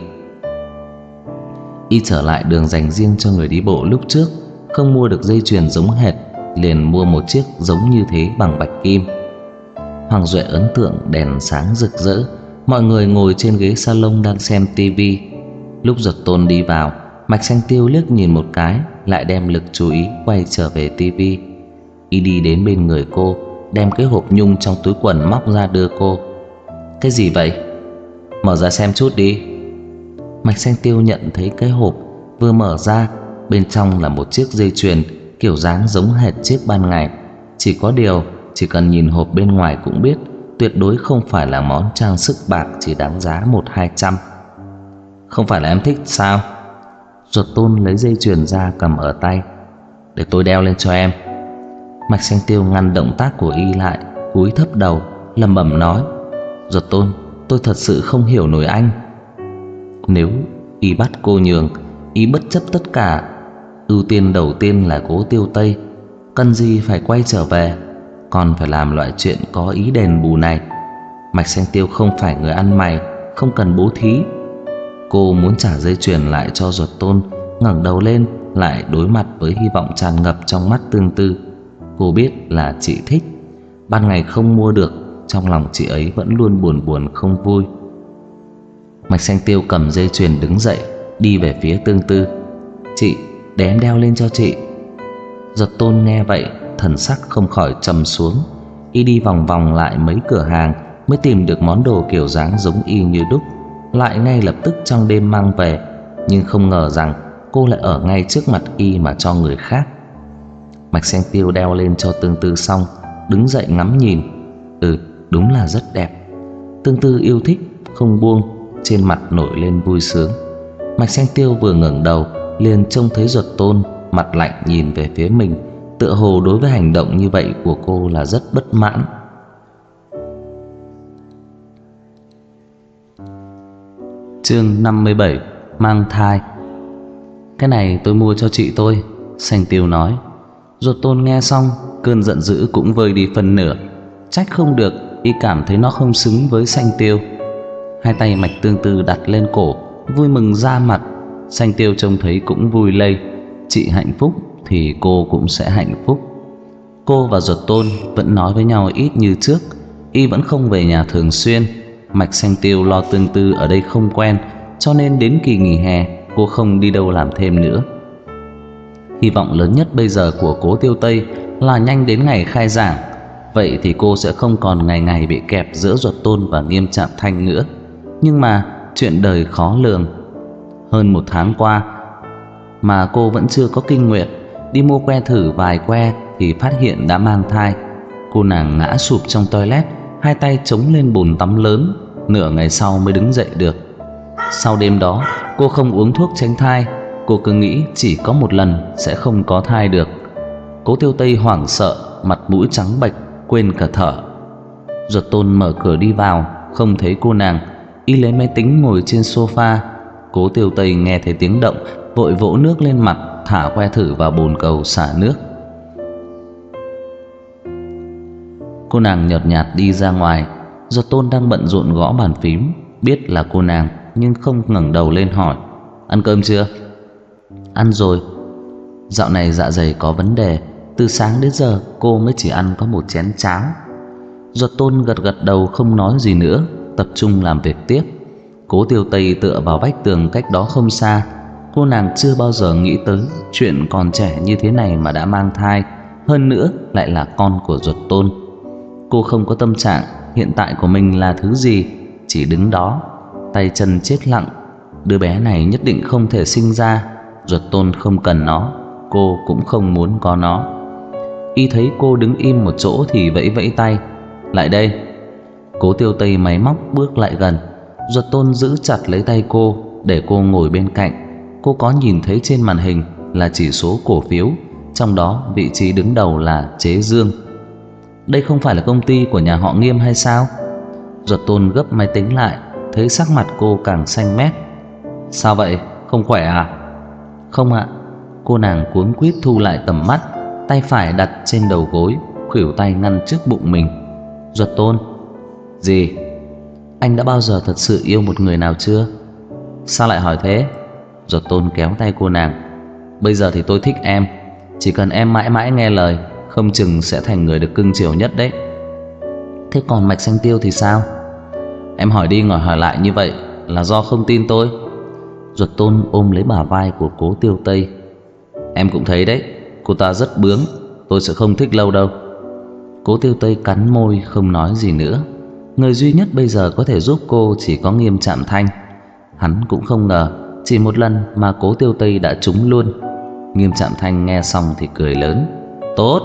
[SPEAKER 1] Y trở lại đường dành riêng cho người đi bộ lúc trước, không mua được dây chuyền giống hệt, liền mua một chiếc giống như thế bằng bạch kim. Hoàng Duệ ấn tượng đèn sáng rực rỡ, mọi người ngồi trên ghế salon đang xem tivi. Lúc Duật Tôn đi vào, Mạch Xanh Tiêu liếc nhìn một cái, lại đem lực chú ý quay trở về tivi. Y đi đến bên người cô, đem cái hộp nhung trong túi quần móc ra đưa cô. Cái gì vậy? Mở ra xem chút đi. Mạch Xanh Tiêu nhận thấy cái hộp, vừa mở ra, bên trong là một chiếc dây chuyền kiểu dáng giống hệt chiếc ban ngày. Chỉ có điều, chỉ cần nhìn hộp bên ngoài cũng biết tuyệt đối không phải là món trang sức bạc chỉ đáng giá một hai trăm. Không phải là em thích sao? Duật Tôn lấy dây chuyền ra cầm ở tay. Để tôi đeo lên cho em. Mạch Xanh Tiêu ngăn động tác của y lại, cúi thấp đầu, lẩm bẩm nói. Duật Tôn, tôi thật sự không hiểu nổi anh. Nếu y bắt cô nhường, y bất chấp tất cả. Ưu tiên đầu tiên là Cố Tiêu Tây, cần gì phải quay trở về, còn phải làm loại chuyện có ý đền bù này. Mạch Xanh Tiêu không phải người ăn mày, không cần bố thí. Cô muốn trả dây chuyền lại cho Duật Tôn, ngẩng đầu lên lại đối mặt với hy vọng tràn ngập trong mắt Tương Tư. Cô biết là chị thích, ban ngày không mua được, trong lòng chị ấy vẫn luôn buồn buồn không vui. Mạch Xanh Tiêu cầm dây chuyền đứng dậy, đi về phía Tương Tư. Chị, để em đeo lên cho chị. Duật Tôn nghe vậy, thần sắc không khỏi trầm xuống. Y đi vòng vòng lại mấy cửa hàng mới tìm được món đồ kiểu dáng giống y như đúc, lại ngay lập tức trong đêm mang về. Nhưng không ngờ rằng cô lại ở ngay trước mặt y mà cho người khác. Mạch Xanh Tiêu đeo lên cho Tương Tư xong, đứng dậy ngắm nhìn. Ừ, đúng là rất đẹp. Tương Tư yêu thích, không buông, trên mặt nổi lên vui sướng. Mạch Xanh Tiêu vừa ngẩng đầu liền trông thấy Duật Tôn mặt lạnh nhìn về phía mình, tựa hồ đối với hành động như vậy của cô là rất bất mãn. Chương năm mươi bảy. Mang thai. Cái này tôi mua cho chị tôi, Sanh Tiêu nói. Ruột Tôn nghe xong, cơn giận dữ cũng vơi đi phần nửa. Trách không được, y cảm thấy nó không xứng với Sanh Tiêu. Hai tay Mạch Tương Tư đặt lên cổ, vui mừng ra mặt. Sanh Tiêu trông thấy cũng vui lây. Chị hạnh phúc thì cô cũng sẽ hạnh phúc. Cô và Ruột Tôn vẫn nói với nhau ít như trước. Y vẫn không về nhà thường xuyên. Mạch Sanh Tiêu lo Tương Tư ở đây không quen, cho nên đến kỳ nghỉ hè cô không đi đâu làm thêm nữa. Hy vọng lớn nhất bây giờ của Cố Tiêu Tây là nhanh đến ngày khai giảng. Vậy thì cô sẽ không còn ngày ngày bị kẹp giữa Ruột Tôn và Nghiêm Trạm Thanh nữa. Nhưng mà chuyện đời khó lường. Hơn một tháng qua mà cô vẫn chưa có kinh nguyệt. Đi mua que thử vài que thì phát hiện đã mang thai. Cô nàng ngã sụp trong toilet, hai tay chống lên bồn tắm lớn. Nửa ngày sau mới đứng dậy được. Sau đêm đó cô không uống thuốc tránh thai. Cô cứ nghĩ chỉ có một lần sẽ không có thai được. Cố Tiêu Tây hoảng sợ, mặt mũi trắng bệch, quên cả thở. Ruột Tôn mở cửa đi vào, không thấy cô nàng. Y lấy máy tính ngồi trên sofa. Cố Tiêu Tây nghe thấy tiếng động, vội vỗ nước lên mặt, thả que thử vào bồn cầu xả nước. Cô nàng nhợt nhạt đi ra ngoài. Ruột Tôn đang bận rộn gõ bàn phím, biết là cô nàng nhưng không ngẩng đầu lên hỏi: Ăn cơm chưa? Ăn rồi. Dạo này dạ dày có vấn đề, từ sáng đến giờ cô mới chỉ ăn có một chén cháo. Ruột Tôn gật gật đầu không nói gì nữa, tập trung làm việc tiếp. Cố Tiêu Tây tựa vào vách tường cách đó không xa. Cô nàng chưa bao giờ nghĩ tới chuyện còn trẻ như thế này mà đã mang thai, hơn nữa lại là con của Ruột Tôn. Cô không có tâm trạng hiện tại của mình là thứ gì, chỉ đứng đó, tay chân chết lặng. Đứa bé này nhất định không thể sinh ra. Ruột Tôn không cần nó, cô cũng không muốn có nó. Y thấy cô đứng im một chỗ thì vẫy vẫy tay: Lại đây. Cố Tiêu Tây máy móc bước lại gần. Ruột Tôn giữ chặt lấy tay cô, để cô ngồi bên cạnh. Cô có nhìn thấy trên màn hình là chỉ số cổ phiếu, trong đó vị trí đứng đầu là Chế Dương. Đây không phải là công ty của nhà họ Nghiêm hay sao? Ruột Tôn gấp máy tính lại, thấy sắc mặt cô càng xanh mét. Sao vậy, không khỏe à? Không ạ. Cô nàng cuống quýt thu lại tầm mắt, tay phải đặt trên đầu gối, khuỷu tay ngăn trước bụng mình. Ruột Tôn. Gì? Anh đã bao giờ thật sự yêu một người nào chưa? Sao lại hỏi thế? Ruột Tôn kéo tay cô nàng. Bây giờ thì tôi thích em, chỉ cần em mãi mãi nghe lời, không chừng sẽ thành người được cưng chiều nhất đấy. Thế còn Mạch Sanh Tiêu thì sao? Em hỏi đi ngồi hỏi lại như vậy là do không tin tôi. Ruột Tôn ôm lấy bả vai của Cố Tiêu Tây. Em cũng thấy đấy, cô ta rất bướng, tôi sẽ không thích lâu đâu. Cố Tiêu Tây cắn môi không nói gì nữa. Người duy nhất bây giờ có thể giúp cô chỉ có Nghiêm Trạm Thanh. Hắn cũng không ngờ chỉ một lần mà Cố Tiêu Tây đã trúng luôn. Nghiêm Trạm Thanh nghe xong thì cười lớn. Tốt.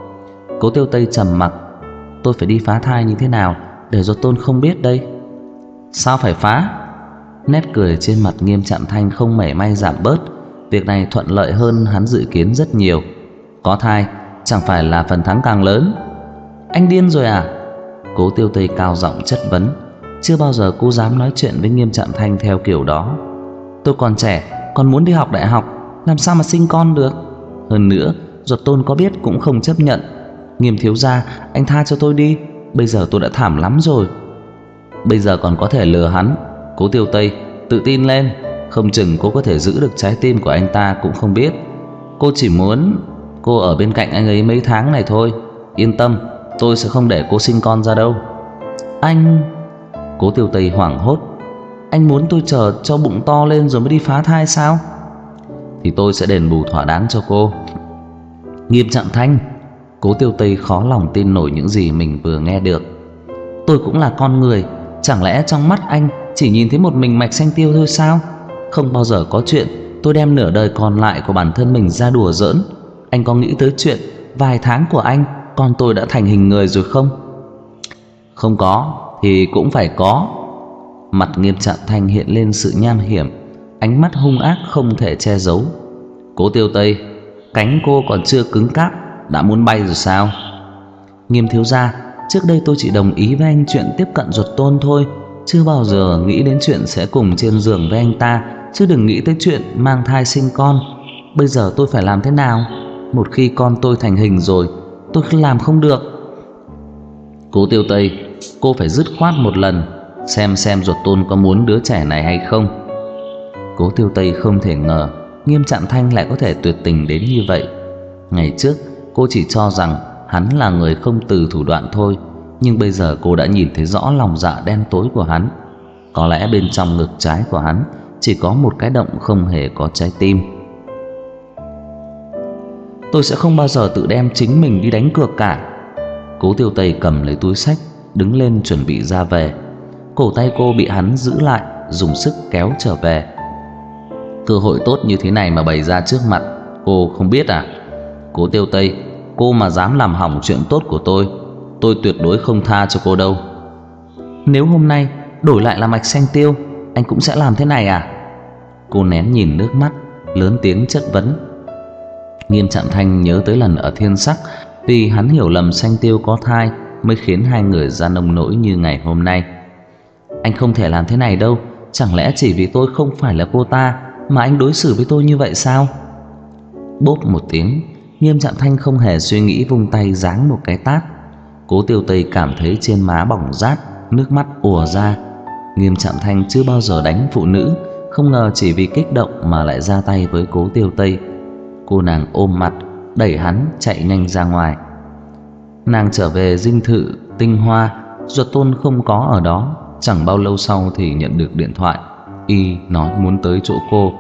[SPEAKER 1] Cố Tiêu Tây trầm mặc. Tôi phải đi phá thai như thế nào để Ruột Tôn không biết đây? Sao phải phá? Nét cười trên mặt Nghiêm Trạm Thanh không mảy may giảm bớt. Việc này thuận lợi hơn hắn dự kiến rất nhiều. Có thai chẳng phải là phần thắng càng lớn. Anh điên rồi à? Cố Tiêu Tây cao giọng chất vấn. Chưa bao giờ cô dám nói chuyện với Nghiêm Trạm Thanh theo kiểu đó. Tôi còn trẻ, còn muốn đi học đại học, làm sao mà sinh con được? Hơn nữa Ruột Tôn có biết cũng không chấp nhận. Nghiêm thiếu gia, anh tha cho tôi đi, bây giờ tôi đã thảm lắm rồi. Bây giờ còn có thể lừa hắn. Cố Tiêu Tây, tự tin lên, không chừng cô có thể giữ được trái tim của anh ta cũng không biết. Cô chỉ muốn cô ở bên cạnh anh ấy mấy tháng này thôi. Yên tâm, tôi sẽ không để cô sinh con ra đâu. Anh... Cố Tiêu Tây hoảng hốt. Anh muốn tôi chờ cho bụng to lên rồi mới đi phá thai sao? Thì tôi sẽ đền bù thỏa đáng cho cô. Nghiêm Trạm Thanh. Cố Tiêu Tây khó lòng tin nổi những gì mình vừa nghe được. Tôi cũng là con người, chẳng lẽ trong mắt anh chỉ nhìn thấy một mình Mạch Sanh Tiêu thôi sao? Không bao giờ có chuyện tôi đem nửa đời còn lại của bản thân mình ra đùa giỡn. Anh có nghĩ tới chuyện vài tháng của anh con tôi đã thành hình người rồi không? Không có thì cũng phải có. Mặt Nghiêm Trạm Thanh hiện lên sự nham hiểm, ánh mắt hung ác không thể che giấu. Cố Tiêu Tây, cánh cô còn chưa cứng cáp đã muốn bay rồi sao? Nghiêm thiếu gia, trước đây tôi chỉ đồng ý với anh chuyện tiếp cận Ruột Tôn thôi, chưa bao giờ nghĩ đến chuyện sẽ cùng trên giường với anh ta, chứ đừng nghĩ tới chuyện mang thai sinh con. Bây giờ tôi phải làm thế nào? Một khi con tôi thành hình rồi, tôi làm không được. Cố Tiêu Tây, cô phải dứt khoát một lần, xem xem ruột tôn có muốn đứa trẻ này hay không. Cố Tiêu Tây không thể ngờ Nghiêm Trạm Thanh lại có thể tuyệt tình đến như vậy. Ngày trước cô chỉ cho rằng hắn là người không từ thủ đoạn thôi, nhưng bây giờ cô đã nhìn thấy rõ lòng dạ đen tối của hắn. Có lẽ bên trong ngực trái của hắn chỉ có một cái động không hề có trái tim. Tôi sẽ không bao giờ tự đem chính mình đi đánh cược cả. Cố Tiêu Tây cầm lấy túi xách, đứng lên chuẩn bị ra về. Cổ tay cô bị hắn giữ lại, dùng sức kéo trở về. Cơ hội tốt như thế này mà bày ra trước mặt, cô không biết à? Cố Tiêu Tây, cô mà dám làm hỏng chuyện tốt của tôi, tôi tuyệt đối không tha cho cô đâu. Nếu hôm nay đổi lại là Mạch Xanh Tiêu, anh cũng sẽ làm thế này à? Cô nén nhìn nước mắt, lớn tiếng chất vấn. Nghiêm Trạm Thanh nhớ tới lần ở Thiên Sắc, vì hắn hiểu lầm Xanh Tiêu có thai mới khiến hai người ra nông nỗi như ngày hôm nay. Anh không thể làm thế này đâu. Chẳng lẽ chỉ vì tôi không phải là cô ta mà anh đối xử với tôi như vậy sao? Bốp một tiếng, Nghiêm Trạm Thanh không hề suy nghĩ vung tay giáng một cái tát. Cố Tiêu Tây cảm thấy trên má bỏng rát, nước mắt ùa ra. Nghiêm Trạm Thanh chưa bao giờ đánh phụ nữ, không ngờ chỉ vì kích động mà lại ra tay với Cố Tiêu Tây. Cô nàng ôm mặt, đẩy hắn chạy nhanh ra ngoài. Nàng trở về dinh thự Tinh Hoa, ruột tôn không có ở đó. Chẳng bao lâu sau thì nhận được điện thoại, y nói muốn tới chỗ cô.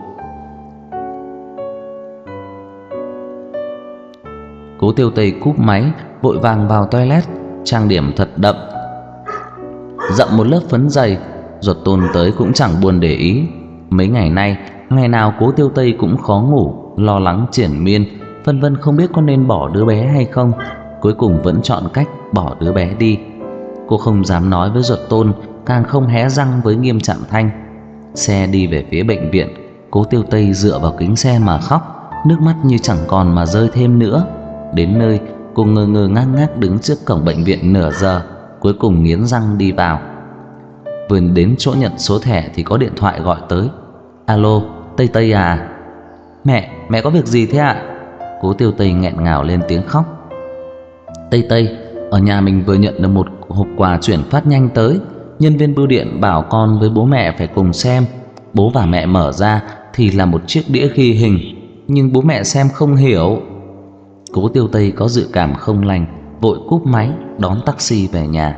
[SPEAKER 1] Cố Tiêu Tây cúp máy, vội vàng vào toilet, trang điểm thật đậm, dậm một lớp phấn dày. Ruột tôn tới cũng chẳng buồn để ý. Mấy ngày nay, ngày nào Cố Tiêu Tây cũng khó ngủ, lo lắng triền miên, phân vân không biết có nên bỏ đứa bé hay không. Cuối cùng vẫn chọn cách bỏ đứa bé đi. Cô không dám nói với ruột tôn, càng không hé răng với Nghiêm Trạm Thanh. Xe đi về phía bệnh viện, Cố Tiêu Tây dựa vào kính xe mà khóc, nước mắt như chẳng còn mà rơi thêm nữa. Đến nơi, cô ngơ ngơ ngác ngác đứng trước cổng bệnh viện nửa giờ, cuối cùng nghiến răng đi vào. Vừa đến chỗ nhận số thẻ thì có điện thoại gọi tới. Alo, Tây Tây à? Mẹ, mẹ có việc gì thế ạ? Cố Tiêu Tây nghẹn ngào lên tiếng khóc. Tây Tây, ở nhà mình vừa nhận được một hộp quà chuyển phát nhanh tới. Nhân viên bưu điện bảo con với bố mẹ phải cùng xem. Bố và mẹ mở ra thì là một chiếc đĩa ghi hình, nhưng bố mẹ xem không hiểu. Cố Tiêu Tây có dự cảm không lành, vội cúp máy đón taxi về nhà.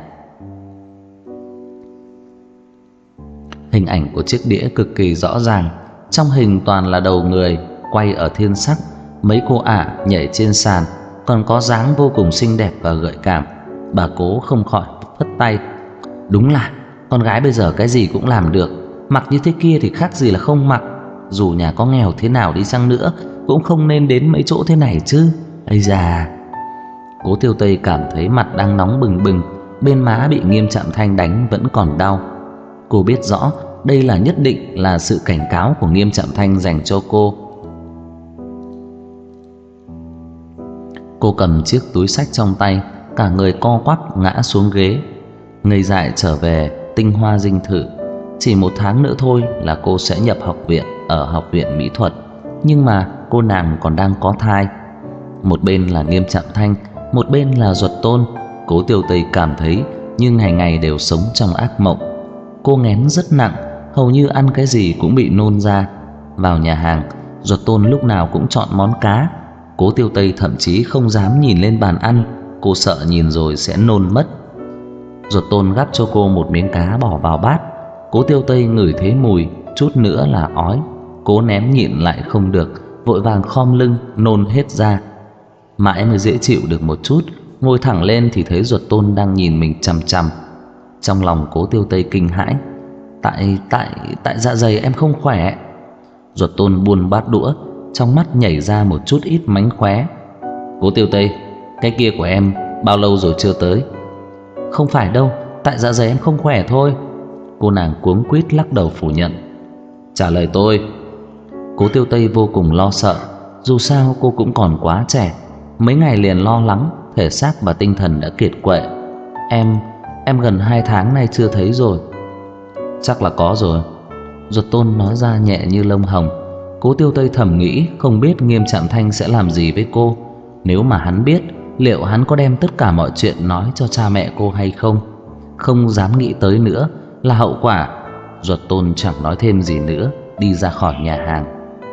[SPEAKER 1] Hình ảnh của chiếc đĩa cực kỳ rõ ràng. Trong hình toàn là đầu người quay ở Thiên Sắc, mấy cô ả nhảy trên sàn, còn có dáng vô cùng xinh đẹp và gợi cảm. Bà Cố không khỏi phất tay. Đúng là con gái bây giờ cái gì cũng làm được, mặc như thế kia thì khác gì là không mặc. Dù nhà có nghèo thế nào đi chăng nữa cũng không nên đến mấy chỗ thế này chứ. Ây da. Cố Tiêu Tây cảm thấy mặt đang nóng bừng bừng, bên má bị Nghiêm Trạm Thanh đánh vẫn còn đau. Cô biết rõ đây là nhất định là sự cảnh cáo của Nghiêm Trạm Thanh dành cho cô. Cô cầm chiếc túi xách trong tay, cả người co quắp ngã xuống ghế, ngây dại trở về Tinh Hoa dinh thự. Chỉ một tháng nữa thôi là cô sẽ nhập học viện ở Học viện Mỹ thuật, nhưng mà cô nàng còn đang có thai. Một bên là Nghiêm Trạm Thanh, một bên là ruột tôn. Cố Tiêu Tây cảm thấy như ngày ngày đều sống trong ác mộng. Cô nghén rất nặng, hầu như ăn cái gì cũng bị nôn ra. Vào nhà hàng, ruột tôn lúc nào cũng chọn món cá. Cố Tiêu Tây thậm chí không dám nhìn lên bàn ăn, cô sợ nhìn rồi sẽ nôn mất. Ruột tôn gắp cho cô một miếng cá bỏ vào bát. Cố Tiêu Tây ngửi thấy mùi, chút nữa là ói. Cố nén nhịn lại không được, vội vàng khom lưng nôn hết ra. Mãi mới dễ chịu được một chút, ngồi thẳng lên thì thấy ruột tôn đang nhìn mình chằm chằm. Trong lòng Cố Tiêu Tây kinh hãi. Tại, tại, tại dạ dày em không khỏe. Ruột tôn buồn bát đũa, trong mắt nhảy ra một chút ít mánh khóe. Cố Tiêu Tây, cái kia của em bao lâu rồi chưa tới? Không phải đâu, tại dạ dày em không khỏe thôi. Cô nàng cuống quýt lắc đầu phủ nhận. Trả lời tôi. Cố Tiêu Tây vô cùng lo sợ. Dù sao cô cũng còn quá trẻ, mấy ngày liền lo lắng, thể xác và tinh thần đã kiệt quệ. Em, em gần hai tháng nay chưa thấy rồi. Chắc là có rồi. Ruột tôn nói ra nhẹ như lông hồng. Cố Tiêu Tây thầm nghĩ không biết Nghiêm Trạm Thanh sẽ làm gì với cô. Nếu mà hắn biết, liệu hắn có đem tất cả mọi chuyện nói cho cha mẹ cô hay không? Không dám nghĩ tới nữa là hậu quả. Duật Tôn chẳng nói thêm gì nữa, đi ra khỏi nhà hàng.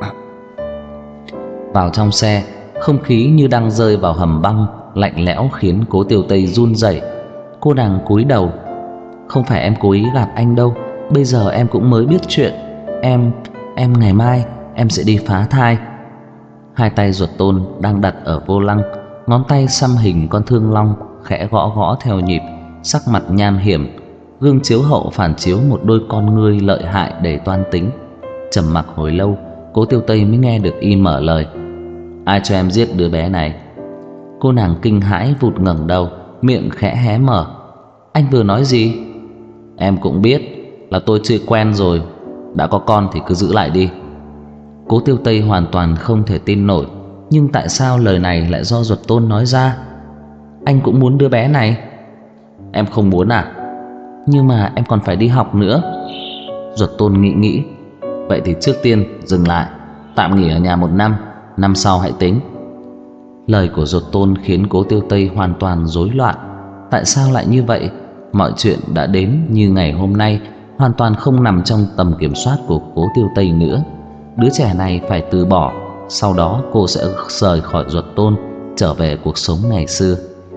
[SPEAKER 1] Vào trong xe, không khí như đang rơi vào hầm băng, lạnh lẽo khiến Cố Tiêu Tây run rẩy. Cô nàng cúi đầu. Không phải em cố ý gạt anh đâu, bây giờ em cũng mới biết chuyện. Em, em ngày mai em sẽ đi phá thai. Hai tay Duật Tôn đang đặt ở vô lăng, ngón tay xăm hình con thương long khẽ gõ gõ theo nhịp, sắc mặt nham hiểm. Gương chiếu hậu phản chiếu một đôi con ngươi lợi hại đầy toan tính. Trầm mặc hồi lâu, Cố Tiêu Tây mới nghe được y mở lời. Ai cho em giết đứa bé này? Cô nàng kinh hãi vụt ngẩng đầu, miệng khẽ hé mở. Anh vừa nói gì? Em cũng biết là tôi chưa quen rồi. Đã có con thì cứ giữ lại đi. Cố Tiêu Tây hoàn toàn không thể tin nổi. Nhưng tại sao lời này lại do Duật Tôn nói ra? Anh cũng muốn đứa bé này? Em không muốn à? Nhưng mà em còn phải đi học nữa. Duật Tôn nghĩ nghĩ. Vậy thì trước tiên dừng lại, tạm nghỉ ở nhà một năm, năm sau hãy tính. Lời của Duật Tôn khiến Cố Tiêu Tây hoàn toàn rối loạn. Tại sao lại như vậy? Mọi chuyện đã đến như ngày hôm nay hoàn toàn không nằm trong tầm kiểm soát của Cố Tiêu Tây nữa. Đứa trẻ này phải từ bỏ, sau đó cô sẽ rời khỏi Duật Tôn, trở về cuộc sống ngày xưa.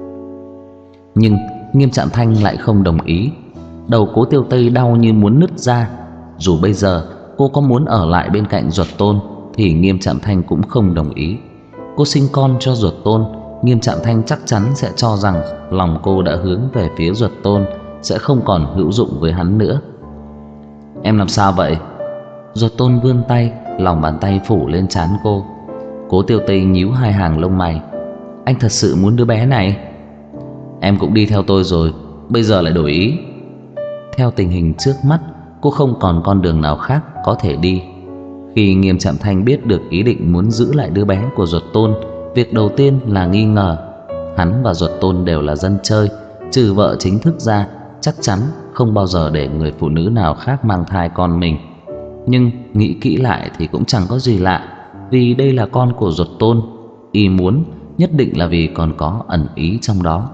[SPEAKER 1] Nhưng Nghiêm Trạm Thanh lại không đồng ý. Đầu Cố Tiêu Tây đau như muốn nứt ra. Dù bây giờ cô có muốn ở lại bên cạnh Duật Tôn thì Nghiêm Trạm Thanh cũng không đồng ý. Cô sinh con cho Duật Tôn, Nghiêm Trạm Thanh chắc chắn sẽ cho rằng lòng cô đã hướng về phía Duật Tôn, sẽ không còn hữu dụng với hắn nữa. Em làm sao vậy? Duật Tôn vươn tay, lòng bàn tay phủ lên trán cô. Cố Tiêu Tây nhíu hai hàng lông mày. Anh thật sự muốn đứa bé này? Em cũng đi theo tôi rồi, bây giờ lại đổi ý. Theo tình hình trước mắt, cô không còn con đường nào khác có thể đi. Khi Nghiêm Trạm Thanh biết được ý định muốn giữ lại đứa bé của Duật Tôn, việc đầu tiên là nghi ngờ. Hắn và Duật Tôn đều là dân chơi, trừ vợ chính thức ra, chắc chắn không bao giờ để người phụ nữ nào khác mang thai con mình. Nhưng nghĩ kỹ lại thì cũng chẳng có gì lạ, vì đây là con của Duật Tôn. Y muốn nhất định là vì còn có ẩn ý trong đó.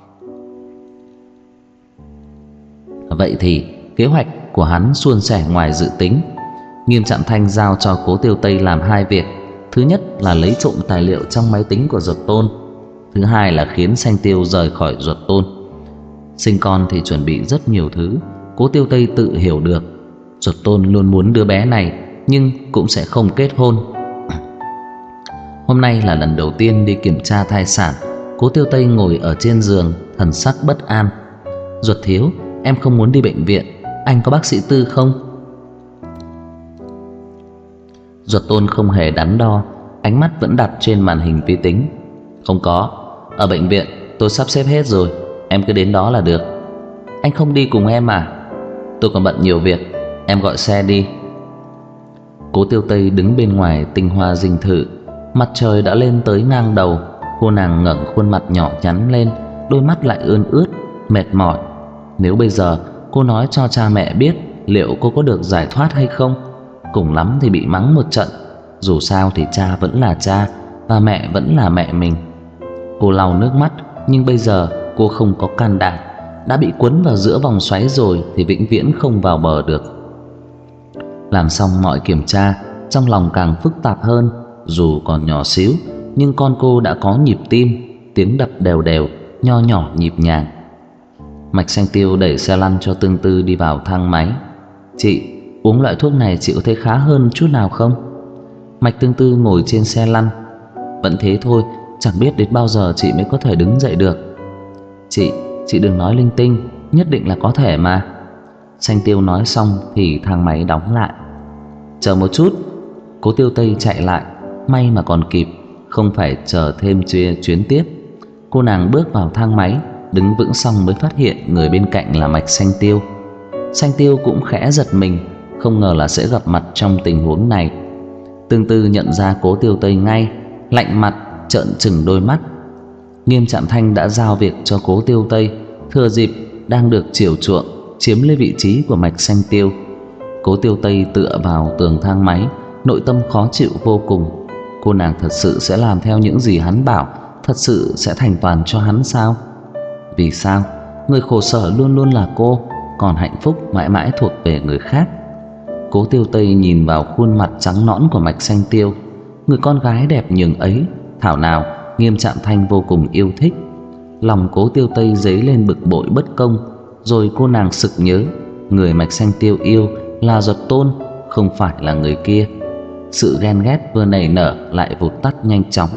[SPEAKER 1] Vậy thì kế hoạch của hắn suôn sẻ ngoài dự tính. Nghiêm Trạm Thanh giao cho Cố Tiêu Tây làm hai việc. Thứ nhất là lấy trộm tài liệu trong máy tính của Duật Tôn. Thứ hai là khiến Sanh Tiêu rời khỏi Duật Tôn. Sinh con thì chuẩn bị rất nhiều thứ. Cố Tiêu Tây tự hiểu được Duật Tôn luôn muốn đứa bé này, nhưng cũng sẽ không kết hôn. Hôm nay là lần đầu tiên đi kiểm tra thai sản. Cố Tiêu Tây ngồi ở trên giường, thần sắc bất an. Duật thiếu, em không muốn đi bệnh viện, anh có bác sĩ Tư không? Duật Tôn không hề đắn đo, ánh mắt vẫn đặt trên màn hình vi tính. Không có, ở bệnh viện tôi sắp xếp hết rồi, em cứ đến đó là được. Anh không đi cùng em à? Tôi còn bận nhiều việc, em gọi xe đi. Cố Tiêu Tây đứng bên ngoài tinh hoa dinh thự. Mặt trời đã lên tới ngang đầu. Cô nàng ngẩng khuôn mặt nhỏ nhắn lên, đôi mắt lại ươn ướt, mệt mỏi. Nếu bây giờ cô nói cho cha mẹ biết, liệu cô có được giải thoát hay không? Cùng lắm thì bị mắng một trận. Dù sao thì cha vẫn là cha, và mẹ vẫn là mẹ mình. Cô lau nước mắt, nhưng bây giờ cô không có can đảm. Đã bị cuốn vào giữa vòng xoáy rồi thì vĩnh viễn không vào bờ được. Làm xong mọi kiểm tra, trong lòng càng phức tạp hơn. Dù còn nhỏ xíu, nhưng con cô đã có nhịp tim, tiếng đập đều đều, nho nhỏ nhịp nhàng. Mạch Xanh Tiêu đẩy xe lăn cho Tương Tư đi vào thang máy. Chị, uống loại thuốc này chị có thấy khá hơn chút nào không? Mạch Tương Tư ngồi trên xe lăn. Vẫn thế thôi, chẳng biết đến bao giờ chị mới có thể đứng dậy được. Chị, chị đừng nói linh tinh, nhất định là có thể mà. Xanh Tiêu nói xong thì thang máy đóng lại. Chờ một chút. Cố Tiêu Tây chạy lại, may mà còn kịp, không phải chờ thêm chuyến, chuyến tiếp. Cô nàng bước vào thang máy, đứng vững xong mới phát hiện người bên cạnh là Mạch Xanh Tiêu. Xanh Tiêu cũng khẽ giật mình, không ngờ là sẽ gặp mặt trong tình huống này. Tương Tư nhận ra Cố Tiêu Tây ngay, lạnh mặt trợn trừng đôi mắt. Nghiêm Trạm Thanh đã giao việc cho Cố Tiêu Tây, thừa dịp đang được chiều chuộng chiếm lấy vị trí của Mạch Xanh Tiêu. Cố Tiêu Tây tựa vào tường thang máy, nội tâm khó chịu vô cùng. Cô nàng thật sự sẽ làm theo những gì hắn bảo, thật sự sẽ thành toàn cho hắn sao? Vì sao người khổ sở luôn luôn là cô, còn hạnh phúc mãi mãi thuộc về người khác? Cố Tiêu Tây nhìn vào khuôn mặt trắng nõn của Mạch Xanh Tiêu. Người con gái đẹp nhường ấy, thảo nào Nghiêm Trạm Thanh vô cùng yêu thích. Lòng Cố Tiêu Tây dấy lên bực bội bất công. Rồi cô nàng sực nhớ, người Mạch Xanh Tiêu yêu là Duật Tôn, không phải là người kia. Sự ghen ghét vừa nảy nở lại vụt tắt nhanh chóng.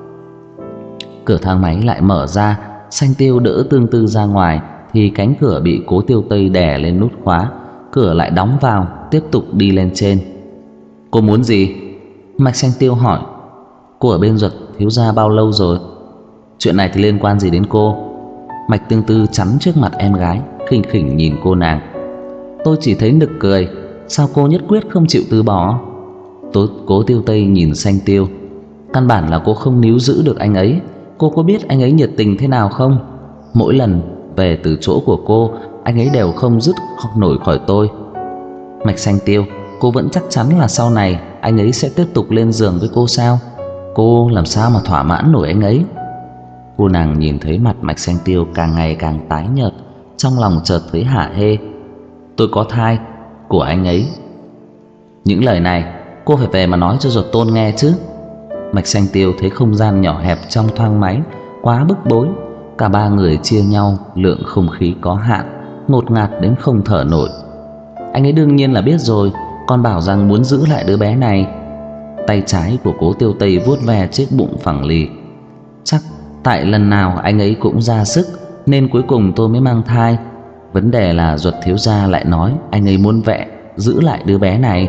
[SPEAKER 1] Cửa thang máy lại mở ra. Xanh Tiêu đỡ Tương Tư ra ngoài thì cánh cửa bị Cố Tiêu Tây đè lên nút khóa. Cửa lại đóng vào, tiếp tục đi lên trên. Cô muốn gì? Mạch Xanh Tiêu hỏi. Cô ở bên Duật thiếu gia bao lâu rồi? Chuyện này thì liên quan gì đến cô? Mạch Tương Tư chắn trước mặt em gái, khinh khỉnh nhìn cô nàng. Tôi chỉ thấy nực cười, sao cô nhất quyết không chịu từ bỏ? Tố, Cố Tiêu Tây nhìn Xanh Tiêu. Căn bản là cô không níu giữ được anh ấy. Cô có biết anh ấy nhiệt tình thế nào không? Mỗi lần về từ chỗ của cô, anh ấy đều không dứt nổi khỏi tôi. Mạch Xanh Tiêu, cô vẫn chắc chắn là sau này anh ấy sẽ tiếp tục lên giường với cô sao? Cô làm sao mà thỏa mãn nổi anh ấy? Cô nàng nhìn thấy mặt Mạch Xanh Tiêu càng ngày càng tái nhợt, trong lòng chợt thấy hả hê. Tôi có thai của anh ấy. Những lời này cô phải về mà nói cho Duật Tôn nghe chứ. Mạch Xanh Tiêu thấy không gian nhỏ hẹp trong thang máy quá bức bối. Cả ba người chia nhau, lượng không khí có hạn, ngột ngạt đến không thở nổi. Anh ấy đương nhiên là biết rồi, còn bảo rằng muốn giữ lại đứa bé này. Tay trái của Cố Tiêu Tây vuốt ve chiếc bụng phẳng lì. Chắc tại lần nào anh ấy cũng ra sức, nên cuối cùng tôi mới mang thai. Vấn đề là Duật thiếu gia lại nói anh ấy muốn vẽ giữ lại đứa bé này.